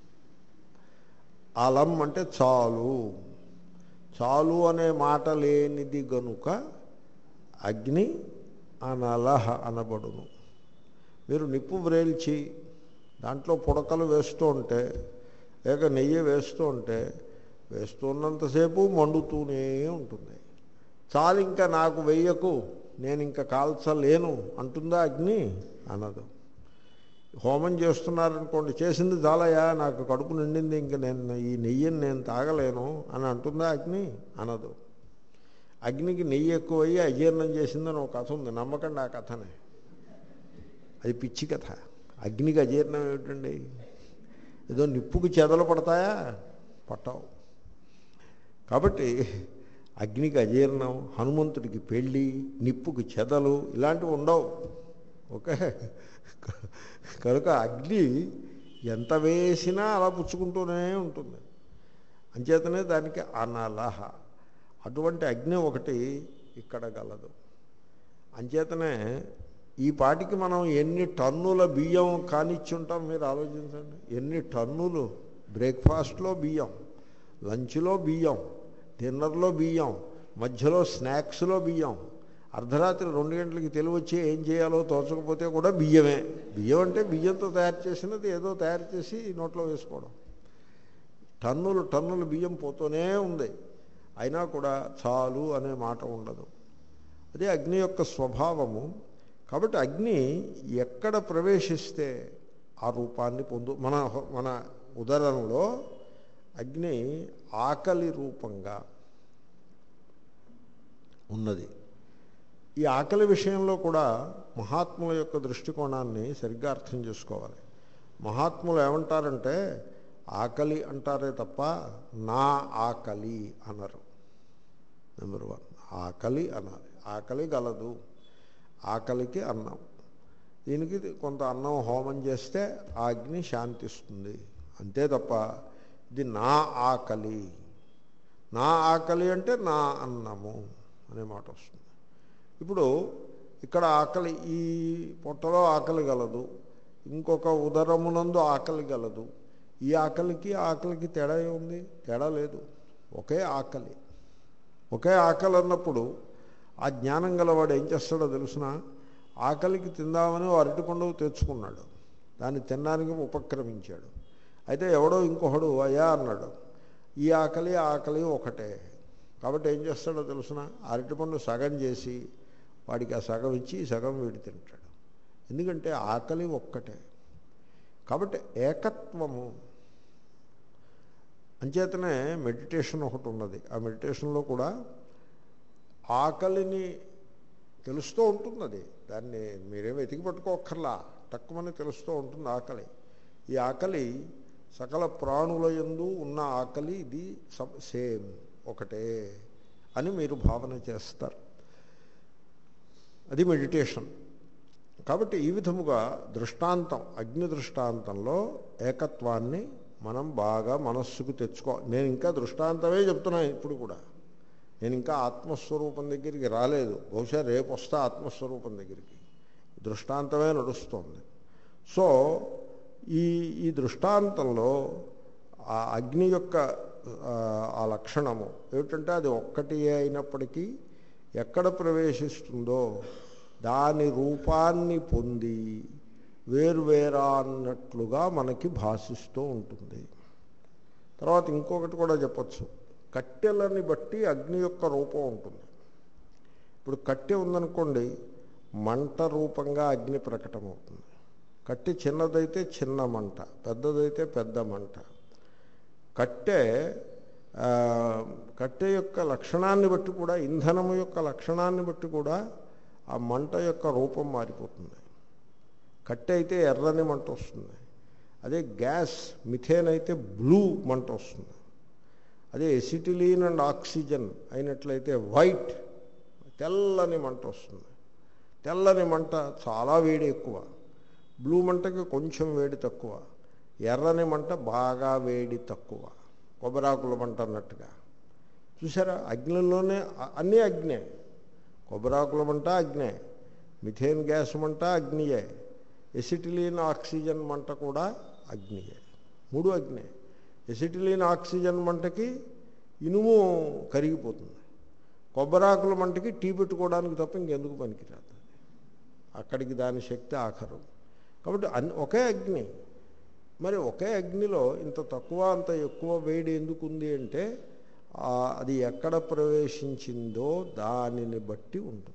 అలం అంటే చాలు, చాలు అనే మాట లేనిది గనుక అగ్ని అనలహ అనబడును. మీరు నిప్పు వ్రేల్చి దాంట్లో పుడకలు వేస్తూ ఉంటే, లేక నెయ్యి వేస్తూ ఉంటే, వేస్తున్నంతసేపు మండుతూనే ఉంటుంది. చాలు ఇంకా నాకు వెయ్యకు, నేను ఇంకా కాల్చలేను అంటుందా అగ్ని? అనదు. హోమం చేస్తున్నారనుకోండి, చేసింది చాలయా, నాకు కడుపు నిండింది, ఇంక నేను ఈ నెయ్యిని నేను తాగలేను అని అంటుందా అగ్ని? అనదు. అగ్నికి నెయ్యి ఎక్కువయ్యి అజీర్ణం చేసిందని ఒక కథ ఉంది, నమ్మకండి ఆ కథనే. అది పిచ్చి కథ. అగ్నికి అజీర్ణం ఏమిటండి? ఏదో నిప్పుకి చెదలు పడతాయా? పట్టవు. కాబట్టి అగ్నికి అజీర్ణం, హనుమంతుడికి పెళ్ళి, నిప్పుకి చెదలు ఇలాంటివి ఉండవు. ఓకే. కనుక అగ్ని ఎంత వేసినా అలా పుచ్చుకుంటూనే ఉంటుంది. అంచేతనే దానికి అనలహ. అటువంటి అగ్ని ఒకటి ఇక్కడ గలదు. అంచేతనే ఈ పాటికి మనం ఎన్ని టన్నుల బియ్యం కానిచ్చుంటాం మీరు ఆలోచించండి. ఎన్ని టన్నులు! బ్రేక్ఫాస్ట్లో బియ్యం, లంచ్లో బియ్యం, డిన్నర్లో బియ్యం, మధ్యలో స్నాక్స్లో బియ్యం, అర్ధరాత్రి రెండు గంటలకి తెలివచ్చి ఏం చేయాలో తోచకపోతే కూడా బియ్యమే. బియ్యం అంటే బియ్యంతో తయారు చేసినది ఏదో తయారు చేసి నోట్లో వేసుకోవడం. టన్నులు టన్నులు బియ్యం పోతూనే ఉంది. అయినా కూడా చాలు అనే మాట ఉండదు. అదే అగ్ని యొక్క స్వభావము. కాబట్టి అగ్ని ఎక్కడ ప్రవేశిస్తే ఆ రూపాన్ని పొందు. మన మన ఉదరంలో అగ్ని ఆకలి రూపంగా ఉన్నది. ఈ ఆకలి విషయంలో కూడా మహాత్ముల యొక్క దృష్టికోణాన్ని సరిగ్గా అర్థం చేసుకోవాలి. మహాత్ములు ఏమంటారంటే ఆకలి అంటారే తప్ప నా ఆకలి అనరు. నెంబర్ వన్, ఆకలి అనాలి. ఆకలి గలదు, ఆకలికి అన్నం. దీనికి కొంత అన్నం హోమం చేస్తే ఆ అగ్ని శాంతిస్తుంది అంతే తప్ప ఇది నా ఆకలి, నా ఆకలి అంటే నా అన్నము అనే మాట వస్తుంది. ఇప్పుడు ఇక్కడ ఆకలి, ఈ పొట్టలో ఆకలి గలదు, ఇంకొక ఉదరమునందు ఆకలి గలదు. ఈ ఆకలికి ఆకలికి తేడా ఉంది? తేడా లేదు. ఒకే ఆకలి. ఒకే ఆకలి అన్నప్పుడు ఆ జ్ఞానం గలవాడు ఏం చేస్తాడో తెలుసిన, ఆకలికి తిందామని అరటిపండు తెచ్చుకున్నాడు, దాన్ని తినడానికి ఉపక్రమించాడు. అయితే ఎవడో ఇంకొకడు అయ్యా అన్నాడు, ఈ ఆకలి ఆకలి ఒకటే. కాబట్టి ఏం చేస్తాడో తెలుసిన, అరటిపండు సగం చేసి వాడికి ఆ సగం ఇచ్చి సగం వీడి తింటాడు. ఎందుకంటే ఆకలి ఒక్కటే. కాబట్టి ఏకత్వము. అంచేతనే మెడిటేషన్ ఒకటి ఉన్నది. ఆ మెడిటేషన్లో కూడా ఆకలిని తెలుస్తూ ఉంటుంది. అది దాన్ని మీరేం వెతికి పట్టుకోక్కర్లా, తక్కువని తెలుస్తూ ఉంటుంది ఆకలి. ఈ ఆకలి సకల ప్రాణుల యందు ఉన్న ఆకలి, ఇది సేమ్ ఒకటే అని మీరు భావన చేస్తారు. అది మెడిటేషన్. కాబట్టి ఈ విధముగా దృష్టాంతం, అగ్ని దృష్టాంతంలో ఏకత్వాన్ని మనం బాగా మనస్సుకు తెచ్చుకో. నేను ఇంకా దృష్టాంతమే చెప్తున్నాను ఇప్పుడు కూడా. నేను ఇంకా ఆత్మస్వరూపం దగ్గరికి రాలేదు. బహుశా రేపు వస్తా ఆత్మస్వరూపం దగ్గరికి. దృష్టాంతమే నడుస్తోంది. సో ఈ ఈ దృష్టాంతంలో ఆ అగ్ని యొక్క ఆ లక్షణము ఏమిటంటే అది ఒక్కటి అయినప్పటికీ ఎక్కడ ప్రవేశిస్తుందో దాని రూపాన్ని పొంది వేరువేరా అన్నట్లుగా మనకి భాషిస్తూ ఉంటుంది. తర్వాత ఇంకొకటి కూడా చెప్పచ్చు, కట్టెలని బట్టి అగ్ని యొక్క రూపం ఉంటుంది. ఇప్పుడు కట్టె ఉందనుకోండి, మంట రూపంగా అగ్ని ప్రకటమవుతుంది. కట్టె చిన్నదైతే చిన్న మంట, పెద్దదైతే పెద్ద మంట. కట్టె కట్టె యొక్క లక్షణాన్ని బట్టి కూడా, ఇంధనము యొక్క లక్షణాన్ని బట్టి కూడా ఆ మంట యొక్క రూపం మారిపోతుంది. కట్టె అయితే ఎర్రని మంట వస్తుంది, అదే గ్యాస్ మిథేన్ అయితే బ్లూ మంట వస్తుంది. అదే ఎసిటిలీన్ అండ్ ఆక్సిజన్ అయినట్లయితే వైట్ తెల్లని మంట వస్తుంది. తెల్లని మంట చాలా వేడి ఎక్కువ, బ్లూ మంటకి కొంచెం వేడి తక్కువ, ఎర్రని మంట బాగా వేడి తక్కువ, కొబ్బరాకుల మంట అన్నట్టుగా. చూసారా, అగ్నిలోనే అన్నీ అగ్నే. కొబ్బరాకుల మంట అగ్నే, మిథేన్ గ్యాస్ మంట అగ్నియే, ఎసిటిలీన్ ఆక్సిజన్ మంట కూడా అగ్నియే. మూడు అగ్నే. ఎసిటిలీన్ ఆక్సిజన్ మంటకి ఇనుము కరిగిపోతుంది, కొబ్బరాకుల మంటకి టీ పెట్టుకోవడానికి తప్ప ఇంకెందుకు పనికిరాదు, అక్కడికి దాని శక్తి ఆఖరు. కాబట్టి అన్ని ఒకే అగ్ని. మరి ఒకే అగ్నిలో ఇంత తక్కువ అంత ఎక్కువ వేడి ఎందుకు ఉంది అంటే అది ఎక్కడ ప్రవేశించిందో దానిని బట్టి ఉంటుంది.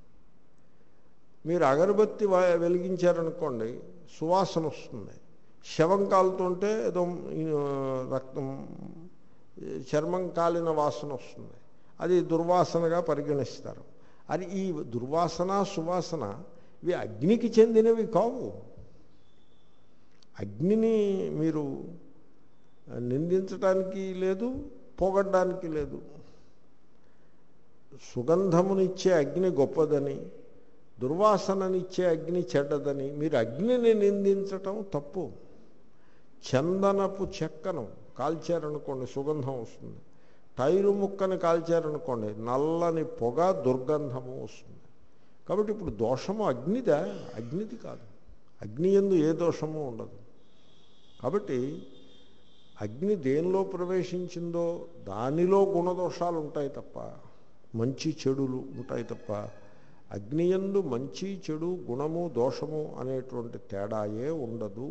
మీరు అగరబత్తి వెలిగించారనుకోండి, సువాసన వస్తుంది. శవం కాలుతుంటే ఏదో రక్తం చర్మం కాలిన వాసన వస్తుంది, అది దుర్వాసనగా పరిగణిస్తారు. అది ఈ దుర్వాసన సువాసన ఇవి అగ్నికి చెందినవి కావు. అగ్నిని మీరు నిందించడానికి లేదు, పోగొట్టడానికి లేదు. సుగంధమునిచ్చే అగ్ని గొప్పదని, దుర్వాసననిచ్చే అగ్ని చెడ్డదని మీరు అగ్నిని నిందించటం తప్పు. చందనపు చెక్కను కాల్చారనుకోండి సుగంధం వస్తుంది, టైరు ముక్కని కాల్చారనుకోండి నల్లని పొగ దుర్గంధము వస్తుంది. కాబట్టి ఇప్పుడు దోషము అగ్నిదా? అగ్నిది కాదు. అగ్ని యందు ఏ దోషము ఉండదు. కాబట్టి అగ్ని దేనిలో ప్రవేశించిందో దానిలో గుణదోషాలు ఉంటాయి తప్ప, మంచి చెడులు ఉంటాయి తప్ప, అగ్నియందు మంచి చెడు గుణము దోషము అనేటువంటి తేడాయే ఉండదు.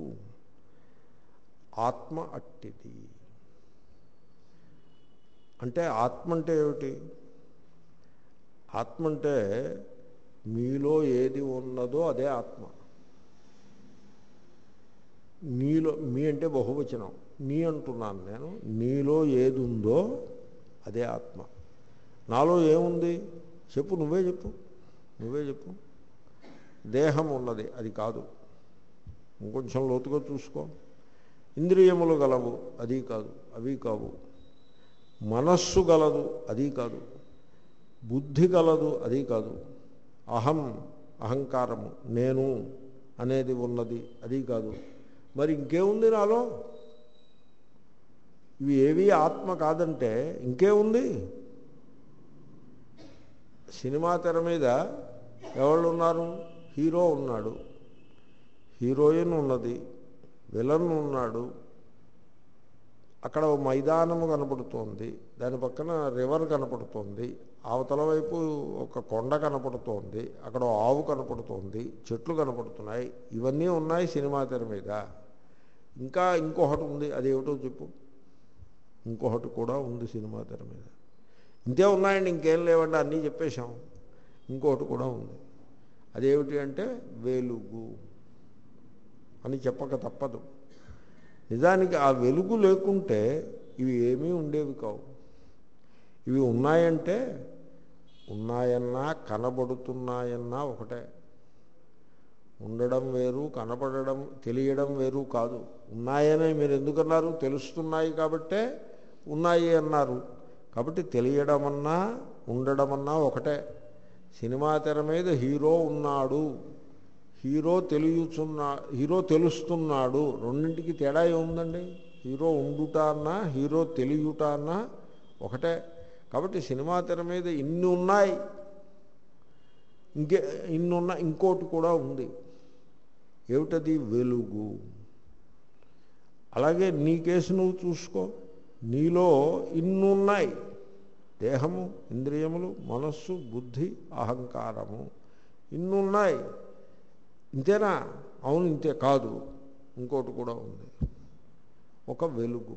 ఆత్మ అట్టిది. అంటే ఆత్మ అంటే ఏమిటి? ఆత్మ అంటే మీలో ఏది ఉన్నదో అదే ఆత్మ. నీలో, మీ అంటే బహువచనం, నీ అంటున్నాను నేను, నీలో ఏది ఉందో అదే ఆత్మ. నాలో ఏముంది చెప్పు, నువ్వే చెప్పు, నువ్వే చెప్పు. దేహం ఉన్నది, అది కాదు, ఇంకొంచెం లోతుగా చూసుకో. ఇంద్రియములు గలవు, అది కాదు, అవి కావు. మనస్సు గలదు, అది కాదు. బుద్ధి గలదు, అది కాదు. అహం, అహంకారము, నేను అనేది ఉన్నది, అది కాదు. మరి ఇంకేముంది నాలో? ఇవి ఏవి ఆత్మ కాదంటే ఇంకేముంది? సినిమా తెర మీద ఎవరు ఉన్నారు? హీరో ఉన్నాడు, హీరోయిన్ ఉన్నది, విలన్ ఉన్నాడు, అక్కడ మైదానము కనపడుతోంది, దాని పక్కన రివర్ కనపడుతోంది, అవతల వైపు ఒక కొండ కనపడుతోంది, అక్కడ ఆవు కనపడుతోంది, చెట్లు కనపడుతున్నాయి. ఇవన్నీ ఉన్నాయి సినిమా తెర మీద. ఇంకా ఇంకొకటి ఉంది, అదేమిటో చెప్పు. ఇంకొకటి కూడా ఉంది సినిమా తెర మీద. ఇంతే ఉన్నాయండి, ఇంకేం లేవండి, అన్నీ చెప్పేశాం. ఇంకొకటి కూడా ఉంది, అదేమిటి అంటే వెలుగు అని చెప్పక తప్పదు. నిజానికి ఆ వెలుగు లేకుంటే ఇవి ఏమీ ఉండేవి కావు. ఇవి ఉన్నాయంటే ఉన్నాయన్నా కనబడుతున్నాయన్నా ఒకటే. ఉండడం వేరు, కనపడడం తెలియడం వేరు కాదు. ఉన్నాయని మీరు ఎందుకన్నారు? తెలుస్తున్నాయి కాబట్టే ఉన్నాయి అన్నారు. కాబట్టి తెలియడమన్నా ఉండడమన్నా ఒకటే. సినిమా తెర మీద హీరో ఉన్నాడు, హీరో తెలియచున్నా, హీరో తెలుస్తున్నాడు, రెండింటికి తేడా ఏముందండి? హీరో ఉండుట అన్నా హీరో తెలియట అన్నా ఒకటే. కాబట్టి సినిమా తెర మీద ఇన్ని ఉన్నాయి, ఇంకే ఇన్ని ఉన్న ఇంకోటి కూడా ఉంది. ఏమిటది? వెలుగు. అలాగే నీ కేసు నువ్వు చూసుకో, నీలో ఇన్నున్నాయి. దేహము, ఇంద్రియములు, మనస్సు, బుద్ధి, అహంకారము, ఇన్నున్నాయి. ఇంతేనా? అవును, ఇంతే కాదు, ఇంకోటి కూడా ఉంది, ఒక వెలుగు.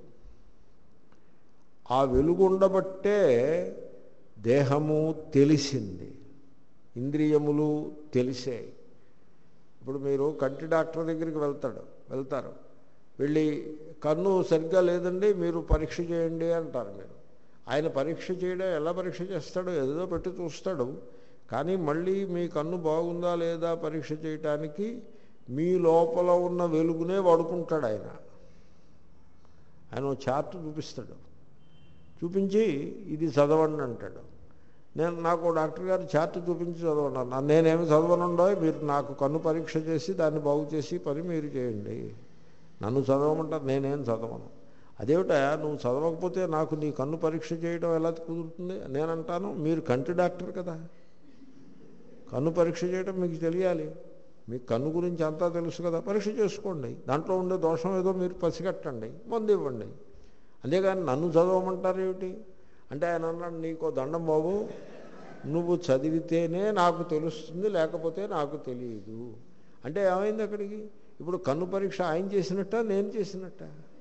ఆ వెలుగు ఉండబట్టే దేహము తెలిసింది. ఇంద్రియములు తెలిసే. ఇప్పుడు మీరు కంటి డాక్టర్ దగ్గరికి వెళ్తాడు వెళ్తారు వెళ్ళి కన్ను సరిగ్గా లేదండి మీరు పరీక్ష చేయండి అంటారు. మీరు ఆయన పరీక్ష చేయడం ఎలా పరీక్ష చేస్తాడో ఏదో పెట్టి చూస్తాడు, కానీ మళ్ళీ మీ కన్ను బాగుందా లేదా పరీక్ష చేయటానికి మీ లోపల ఉన్న వెలుగునే వాడుకుంటాడు. ఆయన ఆయన చార్ట్ చూపిస్తాడు, చూపించి ఇది చదవండి అంటాడు. నేను నాకు డాక్టర్ గారు చార్ట్ చూపించి చదవను, నేనేమి చదవనుండో, మీరు నాకు కన్ను పరీక్ష చేసి దాన్ని బాగు చేసి పని మీరు చేయండి, నన్ను చదవమంటారు, నేనేం చదవను. అదేమిటా నువ్వు చదవకపోతే నాకు నీ కన్ను పరీక్ష చేయడం ఎలా కుదురుతుంది? నేనంటాను మీరు కంటి డాక్టర్ కదా, కన్ను పరీక్ష చేయడం మీకు తెలియాలి, మీకు కన్ను గురించి అంతా తెలుసు కదా, పరీక్ష చేసుకోండి, దాంట్లో ఉండే దోషం ఏదో మీరు పసిగట్టండి, మందు ఇవ్వండి. అంతేగాని నన్ను చదవమంటారు ఏమిటి అంటే ఆయన అన్నాడు, నీకో దండం బాబు, నువ్వు చదివితేనే నాకు తెలుస్తుంది లేకపోతే నాకు తెలియదు అంటే ఏమైంది అక్కడికి? ఇప్పుడు కన్ను పరీక్ష ఆయన చేసినట్ట నేను చేసినట్ట?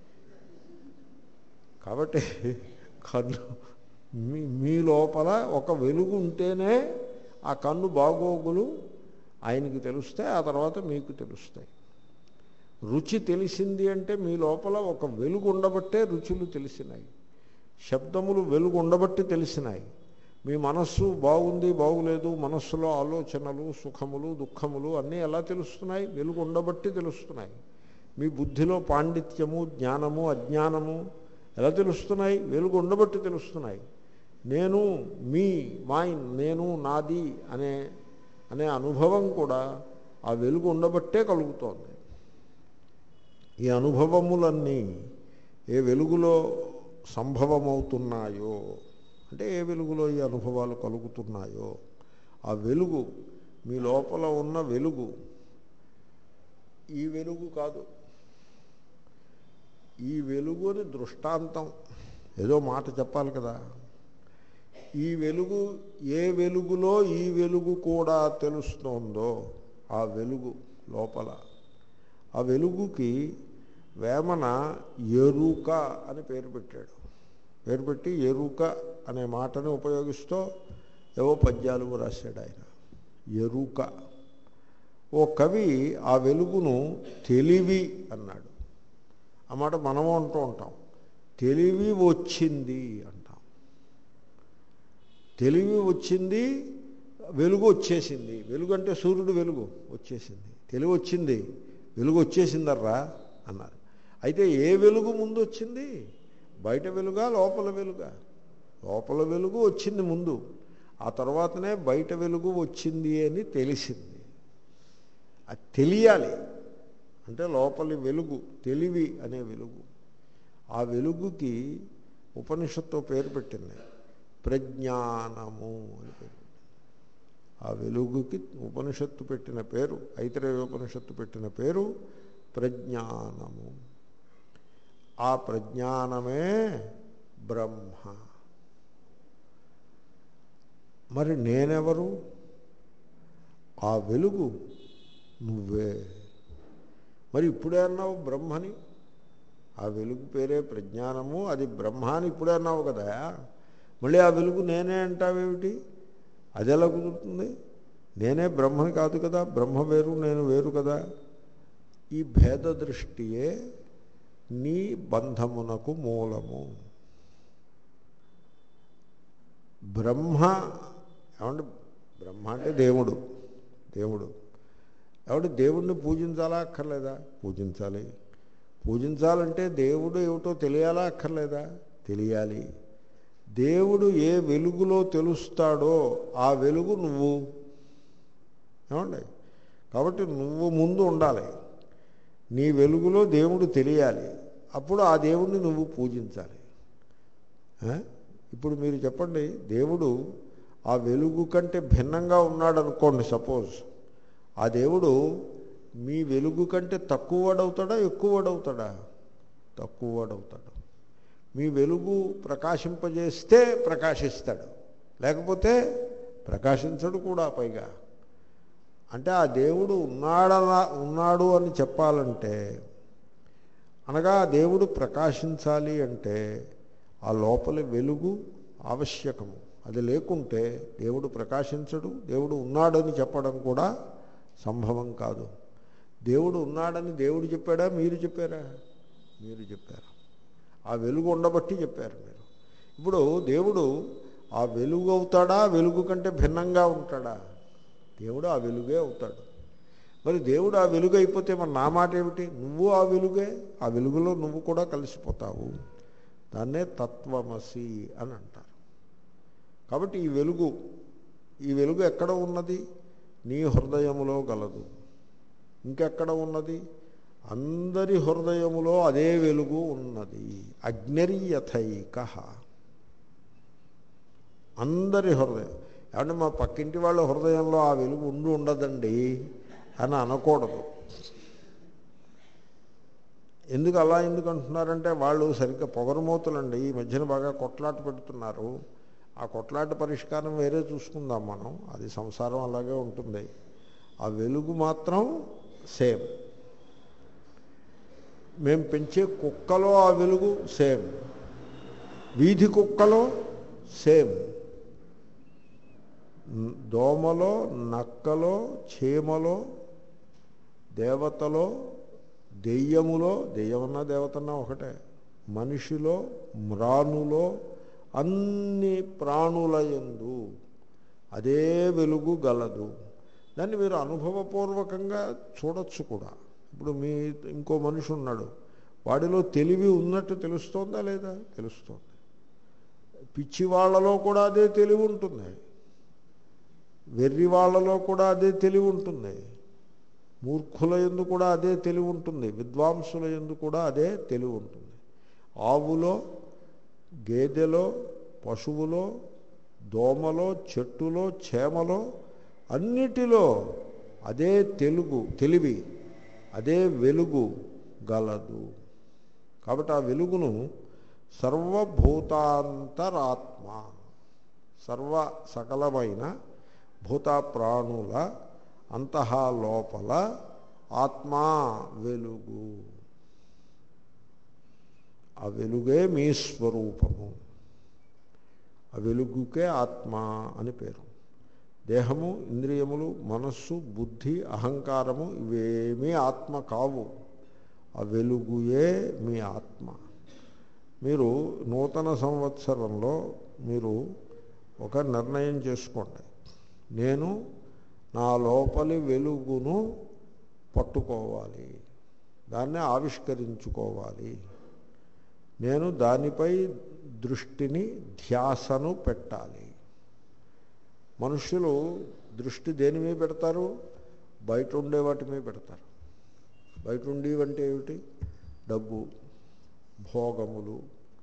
కాబట్టి కన్ను మీ మీ లోపల ఒక వెలుగు ఉంటేనే ఆ కన్ను బాగోగులు ఆయనకి తెలుస్తాయి, ఆ తర్వాత మీకు తెలుస్తాయి. రుచి తెలిసింది అంటే మీ లోపల ఒక వెలుగు ఉండబట్టే రుచులు తెలిసినాయి, శబ్దములు వెలుగు ఉండబట్టి తెలిసినాయి. మీ మనస్సు బాగుంది బాగులేదు, మనస్సులో ఆలోచనలు సుఖములు దుఃఖములు అన్నీ ఎలా తెలుస్తున్నాయి? వెలుగు ఉండబట్టి తెలుస్తున్నాయి. మీ బుద్ధిలో పాండిత్యము జ్ఞానము అజ్ఞానము ఎలా తెలుస్తున్నాయి? వెలుగు ఉండబట్టి తెలుస్తున్నాయి. నేను మీ మైన్ నేను నాది అనే అనే అనుభవం కూడా ఆ వెలుగు ఉండబట్టే కలుగుతోంది. ఈ అనుభవములన్నీ ఏ వెలుగులో సంభవమవుతున్నాయో అంటే ఏ వెలుగులో ఈ అనుభవాలు కలుగుతున్నాయో ఆ వెలుగు మీ లోపల ఉన్న వెలుగు ఈ వెలుగు కాదు. ఈ వెలుగు అని దృష్టాంతం ఏదో మాట చెప్పాలి కదా. ఈ వెలుగు ఏ వెలుగులో ఈ వెలుగు కూడా తెలుస్తోందో ఆ వెలుగు లోపల, ఆ వెలుగుకి వేమన ఎరుక అని పేరు పెట్టాడు. పేరు పెట్టి ఎరుక అనే మాటని ఉపయోగిస్తూ ఏవో పద్యాలు రాశాడు ఆయన. ఎరుక. ఓ కవి ఆ వెలుగును తెలివి అన్నాడు. ఆ మాట మనము అంటూ ఉంటాం, తెలివి వచ్చింది అంటాం. తెలివి వచ్చింది, వెలుగు వచ్చేసింది. వెలుగు అంటే సూర్యుడు వెలుగు వచ్చేసింది, తెలివి వచ్చింది, వెలుగు వచ్చేసిందర్రా అన్నారు. అయితే ఏ వెలుగు ముందు వచ్చింది? బయట వెలుగా లోపల వెలుగా? లోపల వెలుగు వచ్చింది ముందు, ఆ తర్వాతనే బయట వెలుగు వచ్చింది అని తెలిసింది. అది తెలియాలి అంటే లోపలి వెలుగు తెలివి అనే వెలుగు. ఆ వెలుగుకి ఉపనిషత్తు పేరు పెట్టింది ప్రజ్ఞానము అని పేరు. ఆ వెలుగుకి ఉపనిషత్తు పెట్టిన పేరు, ఐతరేయ ఉపనిషత్తు పెట్టిన పేరు ప్రజ్ఞానము. ఆ ప్రజ్ఞానమే బ్రహ్మ. మరి నేనెవరు? ఆ వెలుగు నువ్వే. మరి ఇప్పుడే అన్నావు బ్రహ్మని, ఆ వెలుగు పేరే ప్రజ్ఞానము, అది బ్రహ్మ అని ఇప్పుడే అన్నావు కదా, మళ్ళీ ఆ వెలుగు నేనే అంటావేమిటి? అది ఎలా కుదురుతుంది? నేనే బ్రహ్మని కాదు కదా, బ్రహ్మ వేరు నేను వేరు కదా. ఈ భేద దృష్టియే నీ బంధమునకు మూలము. బ్రహ్మ ఏమంటే బ్రహ్మ అంటే దేవుడు. దేవుడు ఎవడు దేవుడిని పూజించాలా అక్కర్లేదా? పూజించాలి. పూజించాలంటే దేవుడు ఏమిటో తెలియాలా అక్కర్లేదా? తెలియాలి. దేవుడు ఏ వెలుగులో తెలుస్తాడో ఆ వెలుగు నువ్వు. ఏమండి? కాబట్టి నువ్వు ముందు ఉండాలి, నీ వెలుగులో దేవుడు తెలియాలి, అప్పుడు ఆ దేవుడిని నువ్వు పూజించాలి. ఇప్పుడు మీరు చెప్పండి, దేవుడు ఆ వెలుగు కంటే భిన్నంగా ఉన్నాడు అనుకోండి సపోజ్, ఆ దేవుడు మీ వెలుగు కంటే తక్కువ వాడవుతాడా ఎక్కువ వాడవుతాడా? తక్కువ వాడవుతాడు. మీ వెలుగు ప్రకాశింపజేస్తే ప్రకాశిస్తాడు, లేకపోతే ప్రకాశించడు కూడా. పైగా అంటే ఆ దేవుడు ఉన్నాడలా ఉన్నాడు అని చెప్పాలంటే, అనగా దేవుడు ప్రకాశించాలి అంటే ఆ లోపలి వెలుగు ఆవశ్యకము. అది లేకుంటే దేవుడు ప్రకాశించడు, దేవుడు ఉన్నాడని చెప్పడం కూడా సంభవం కాదు. దేవుడు ఉన్నాడని దేవుడు చెప్పాడా, మీరు చెప్పారా? మీరు చెప్పారు. ఆ వెలుగు ఉండబట్టి చెప్పారు మీరు. ఇప్పుడు దేవుడు ఆ వెలుగు అవుతాడా, వెలుగు కంటే భిన్నంగా ఉంటాడా? దేవుడు ఆ వెలుగే అవుతాడు. మరి దేవుడు ఆ వెలుగు అయిపోతే మరి నా మాట ఏమిటి? నువ్వు ఆ వెలుగే, ఆ వెలుగులో నువ్వు కూడా కలిసిపోతావు. దాన్నే తత్వమసి అని అంటారు. కాబట్టి ఈ వెలుగు ఈ వెలుగు ఎక్కడ ఉన్నది? నీ హృదయములో గలదు. ఇంకెక్కడ ఉన్నది? అందరి హృదయములో అదే వెలుగు ఉన్నది. అగ్నిర్యథైక, అందరి హృదయం. ఏమంటే మా పక్కింటి వాళ్ళ హృదయంలో ఆ వెలుగు ఉండి ఉండదండి అని అనకూడదు. ఎందుకు అలా ఎందుకు అంటున్నారంటే వాళ్ళు సరిగ్గా పొగరమూతలండి. ఈ మధ్యన బాగా కొట్లాట పెడుతున్నారు. ఆ కొట్లాట పరిష్కారం వేరే చూసుకుందాం మనం. అది సంసారం అలాగే ఉంటుంది. ఆ వెలుగు మాత్రం సేమ్. మేము పెంచే కుక్కలో ఆ వెలుగు సేమ్, వీధి కుక్కలో సేమ్, దోమలో, నక్కలో, చీమలో, దేవతలో, దెయ్యములో, దెయ్యమన్నా దేవతన్నా ఒకటే, మనిషిలో, మ్రానులో, అన్ని ప్రాణులయందు అదే వెలుగు గలదు. దాన్ని మీరు అనుభవపూర్వకంగా చూడొచ్చు కూడా. ఇప్పుడు మీ ఇంకో మనిషి ఉన్నాడు, వాడిలో తెలివి ఉన్నట్టు తెలుస్తోందా లేదా? తెలుస్తోంది. పిచ్చి వాళ్ళలో కూడా అదే తెలివి ఉంటుంది, వెర్రి వాళ్ళలో కూడా అదే తెలివి ఉంటుంది, మూర్ఖుల యందు కూడా అదే తెలివి ఉంటుంది, విద్వాంసుల యందు కూడా అదే తెలివి ఉంటుంది. ఆవులో, గేదెలో, పశువులో, దోమలో, చెట్టులో, చేమలో, అన్నిటిలో అదే తెలుగు తెలివి, అదే వెలుగు గలదు. కాబట్టి ఆ వెలుగును సర్వభూతాంతరాత్మ, సర్వ సకలమైన భూత ప్రాణుల అంతః లోపల ఆత్మా వెలుగు. ఆ వెలుగే మీ స్వరూపము. ఆ వెలుగుకే ఆత్మ అని పేరు. దేహము, ఇంద్రియములు, మనస్సు, బుద్ధి, అహంకారము ఇవేమీ ఆత్మ కావు. ఆ వెలుగుయే మీ ఆత్మ. మీరు నూతన సంవత్సరంలో మీరు ఒక నిర్ణయం చేసుకోండి. నేను నా లోపలి వెలుగును పట్టుకోవాలి, దాన్ని ఆవిష్కరించుకోవాలి, నేను దానిపై దృష్టిని, ధ్యాసను పెట్టాలి. మనుష్యులు దృష్టి దేని మీద పెడతారు? బయట ఉండే వాటి మీద పెడతారు. బయట ఉండేవంటే ఏమిటి? డబ్బు, భోగములు,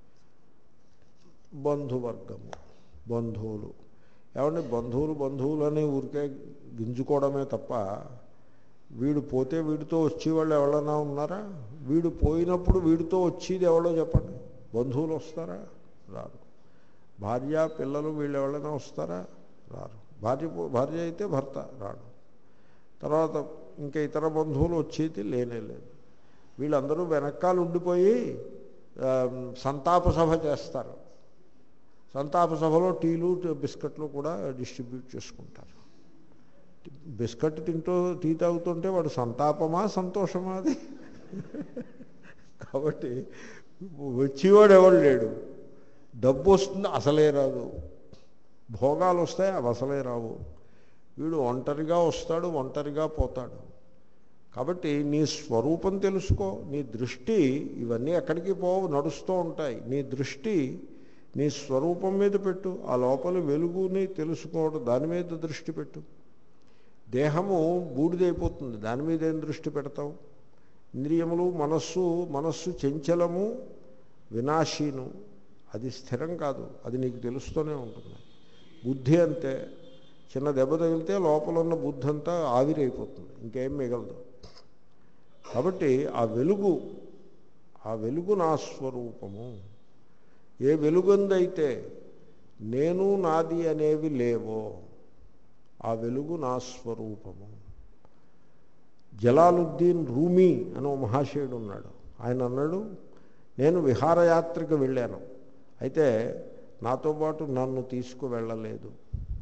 బంధువర్గము, బంధువులు. ఏమంటే బంధువులు బంధువులు అని ఊరికే గింజుకోవడమే తప్ప వీడు పోతే వీడితో వచ్చేవాళ్ళు ఎవరైనా ఉన్నారా? వీడు పోయినప్పుడు వీడితో వచ్చేది ఎవరో చెప్పండి. బంధువులు వస్తారా? రారు. భార్య, పిల్లలు వీళ్ళు ఎవరైనా వస్తారా? రారు. భార్య భార్య అయితే భర్త రాడు. తర్వాత ఇంకా ఇతర బంధువులు వచ్చేది లేనే లేదు. వీళ్ళందరూ వెనకాల ఉండిపోయి సంతాప సభ చేస్తారు. సంతాప సభలో టీలు, బిస్కెట్లు కూడా డిస్ట్రిబ్యూట్ చేసుకుంటారు. బిస్కెట్ తింటూ టీ తాగుతుంటే వాడు సంతాపమా, సంతోషమా? అది కాబట్టి వచ్చేవాడు ఎవడు లేడు. డబ్బు వస్తుంది, అసలే రాదు. భోగాలు వస్తాయి, అవి అసలే రావు. వీడు ఒంటరిగా వస్తాడు, ఒంటరిగా పోతాడు. కాబట్టి నీ స్వరూపం తెలుసుకో. నీ దృష్టి ఇవన్నీ ఎక్కడికి పోవు, నడుస్తూ ఉంటాయి. నీ దృష్టి నీ స్వరూపం మీద పెట్టు. ఆ లోపల వెలుగుని తెలుసుకోవడం, దాని మీద దృష్టి పెట్టు. దేహము బూడిదైపోతుంది, దాని మీద ఏం దృష్టి పెడతావు? ఇంద్రియములు, మనస్సు మనస్సు చంచలము, వినాశీను, అది స్థిరం కాదు, అది నీకు తెలుస్తూనే ఉంటుంది. బుద్ధి అంతే, చిన్న దెబ్బ తగిలితే లోపల ఉన్న బుద్ధి అంతా ఆవిరైపోతుంది, ఇంకేం మిగలదు. కాబట్టి ఆ వెలుగు, ఆ వెలుగు నా స్వరూపము. ఏ వెలుగందైతే నేను నాది అనేవి లేవో ఆ వెలుగు నా స్వరూపము. జలాలుద్దీన్ రూమీ అని ఒక మహాశయుడు ఉన్నాడు. ఆయన అన్నాడు, నేను విహారయాత్రకు వెళ్ళాను, అయితే నాతో పాటు నన్ను తీసుకువెళ్ళలేదు.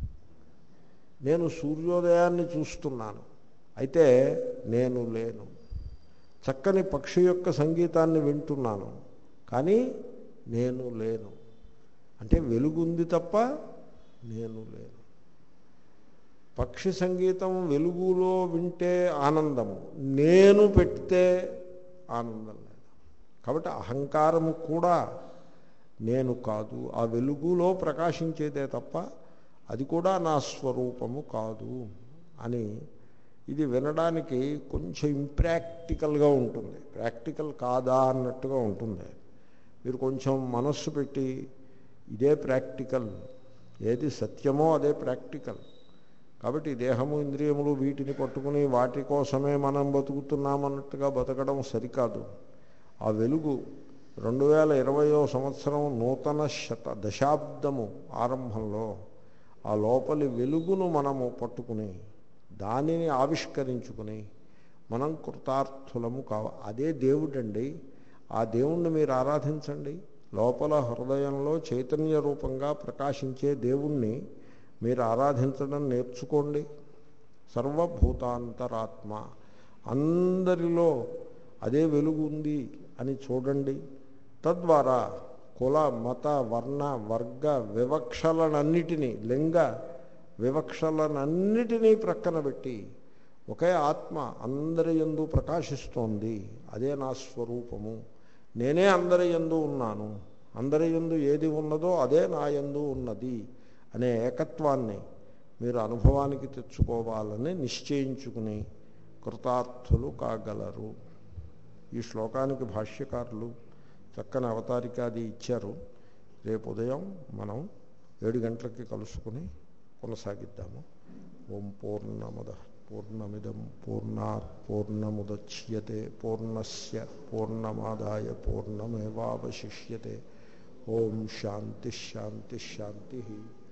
నేను సూర్యోదయాన్ని చూస్తున్నాను, అయితే నేను లేను. చక్కని పక్షి యొక్క సంగీతాన్ని వింటున్నాను, కానీ నేను లేను. అంటే వెలుగుంది తప్ప నేను లేను. పక్షి సంగీతం వెలుగులో వింటే ఆనందము, నేను పెడితే ఆనందం లేదు. కాబట్టి అహంకారము కూడా నేను కాదు, ఆ వెలుగులో ప్రకాశించేదే తప్ప అది కూడా నా స్వరూపము కాదు అని. ఇది వినడానికి కొంచెం ఇంప్రాక్టికల్గా ఉంటుంది, ప్రాక్టికల్ కాదా అన్నట్టుగా ఉంటుంది. మీరు కొంచెం మనస్సు పెట్టి ఇదే ప్రాక్టికల్, ఏది సత్యమో అదే ప్రాక్టికల్. కాబట్టి దేహము ఇంద్రియములు వీటిని పట్టుకుని వాటి కోసమే మనం బతుకుతున్నామన్నట్టుగా బతకడం సరికాదు. ఆ వెలుగు రెండు వేల ఇరవయో సంవత్సరం నూతన శత దశాబ్దము ఆరంభంలో ఆ లోపలి వెలుగును మనము పట్టుకుని దానిని ఆవిష్కరించుకుని మనం కృతార్థులము కావ. అదే దేవుడండి. ఆ దేవుణ్ణి మీరు ఆరాధించండి. లోపల హృదయంలో చైతన్య రూపంగా ప్రకాశించే దేవుణ్ణి మీరు ఆరాధించడం నేర్చుకోండి. సర్వభూతాంతరాత్మ, అందరిలో అదే వెలుగు ఉంది అని చూడండి. తద్వారా కుల మత వర్ణ వర్గ వివక్షలనన్నిటినీ, లింగ వివక్షలనన్నిటినీ ప్రక్కన పెట్టి ఒకే ఆత్మ అందరి యందు ప్రకాశిస్తోంది, అదే నా స్వరూపము, నేనే అందరి యందు ఉన్నాను, అందరి యందు ఏది ఉన్నదో అదే నా యందు ఉన్నది అనే ఏకత్వాన్ని మీరు అనుభవానికి తెచ్చుకోవాలని నిశ్చయించుకుని కృతార్థులు కాగలరు. ఈ శ్లోకానికి భాష్యకారులు చక్కని అవతారికాది ఇచ్చారు. రేపు ఉదయం మనం ఏడు గంటలకి కలుసుకుని కొనసాగిద్దాము. ఓం పూర్ణమద పూర్ణమిదం పూర్ణాత్ పూర్ణముదచ్యతే పూర్ణస్య పూర్ణమాదాయ పూర్ణమేవావశిష్యతే. ఓం శాంతి శాంతి శాంతి.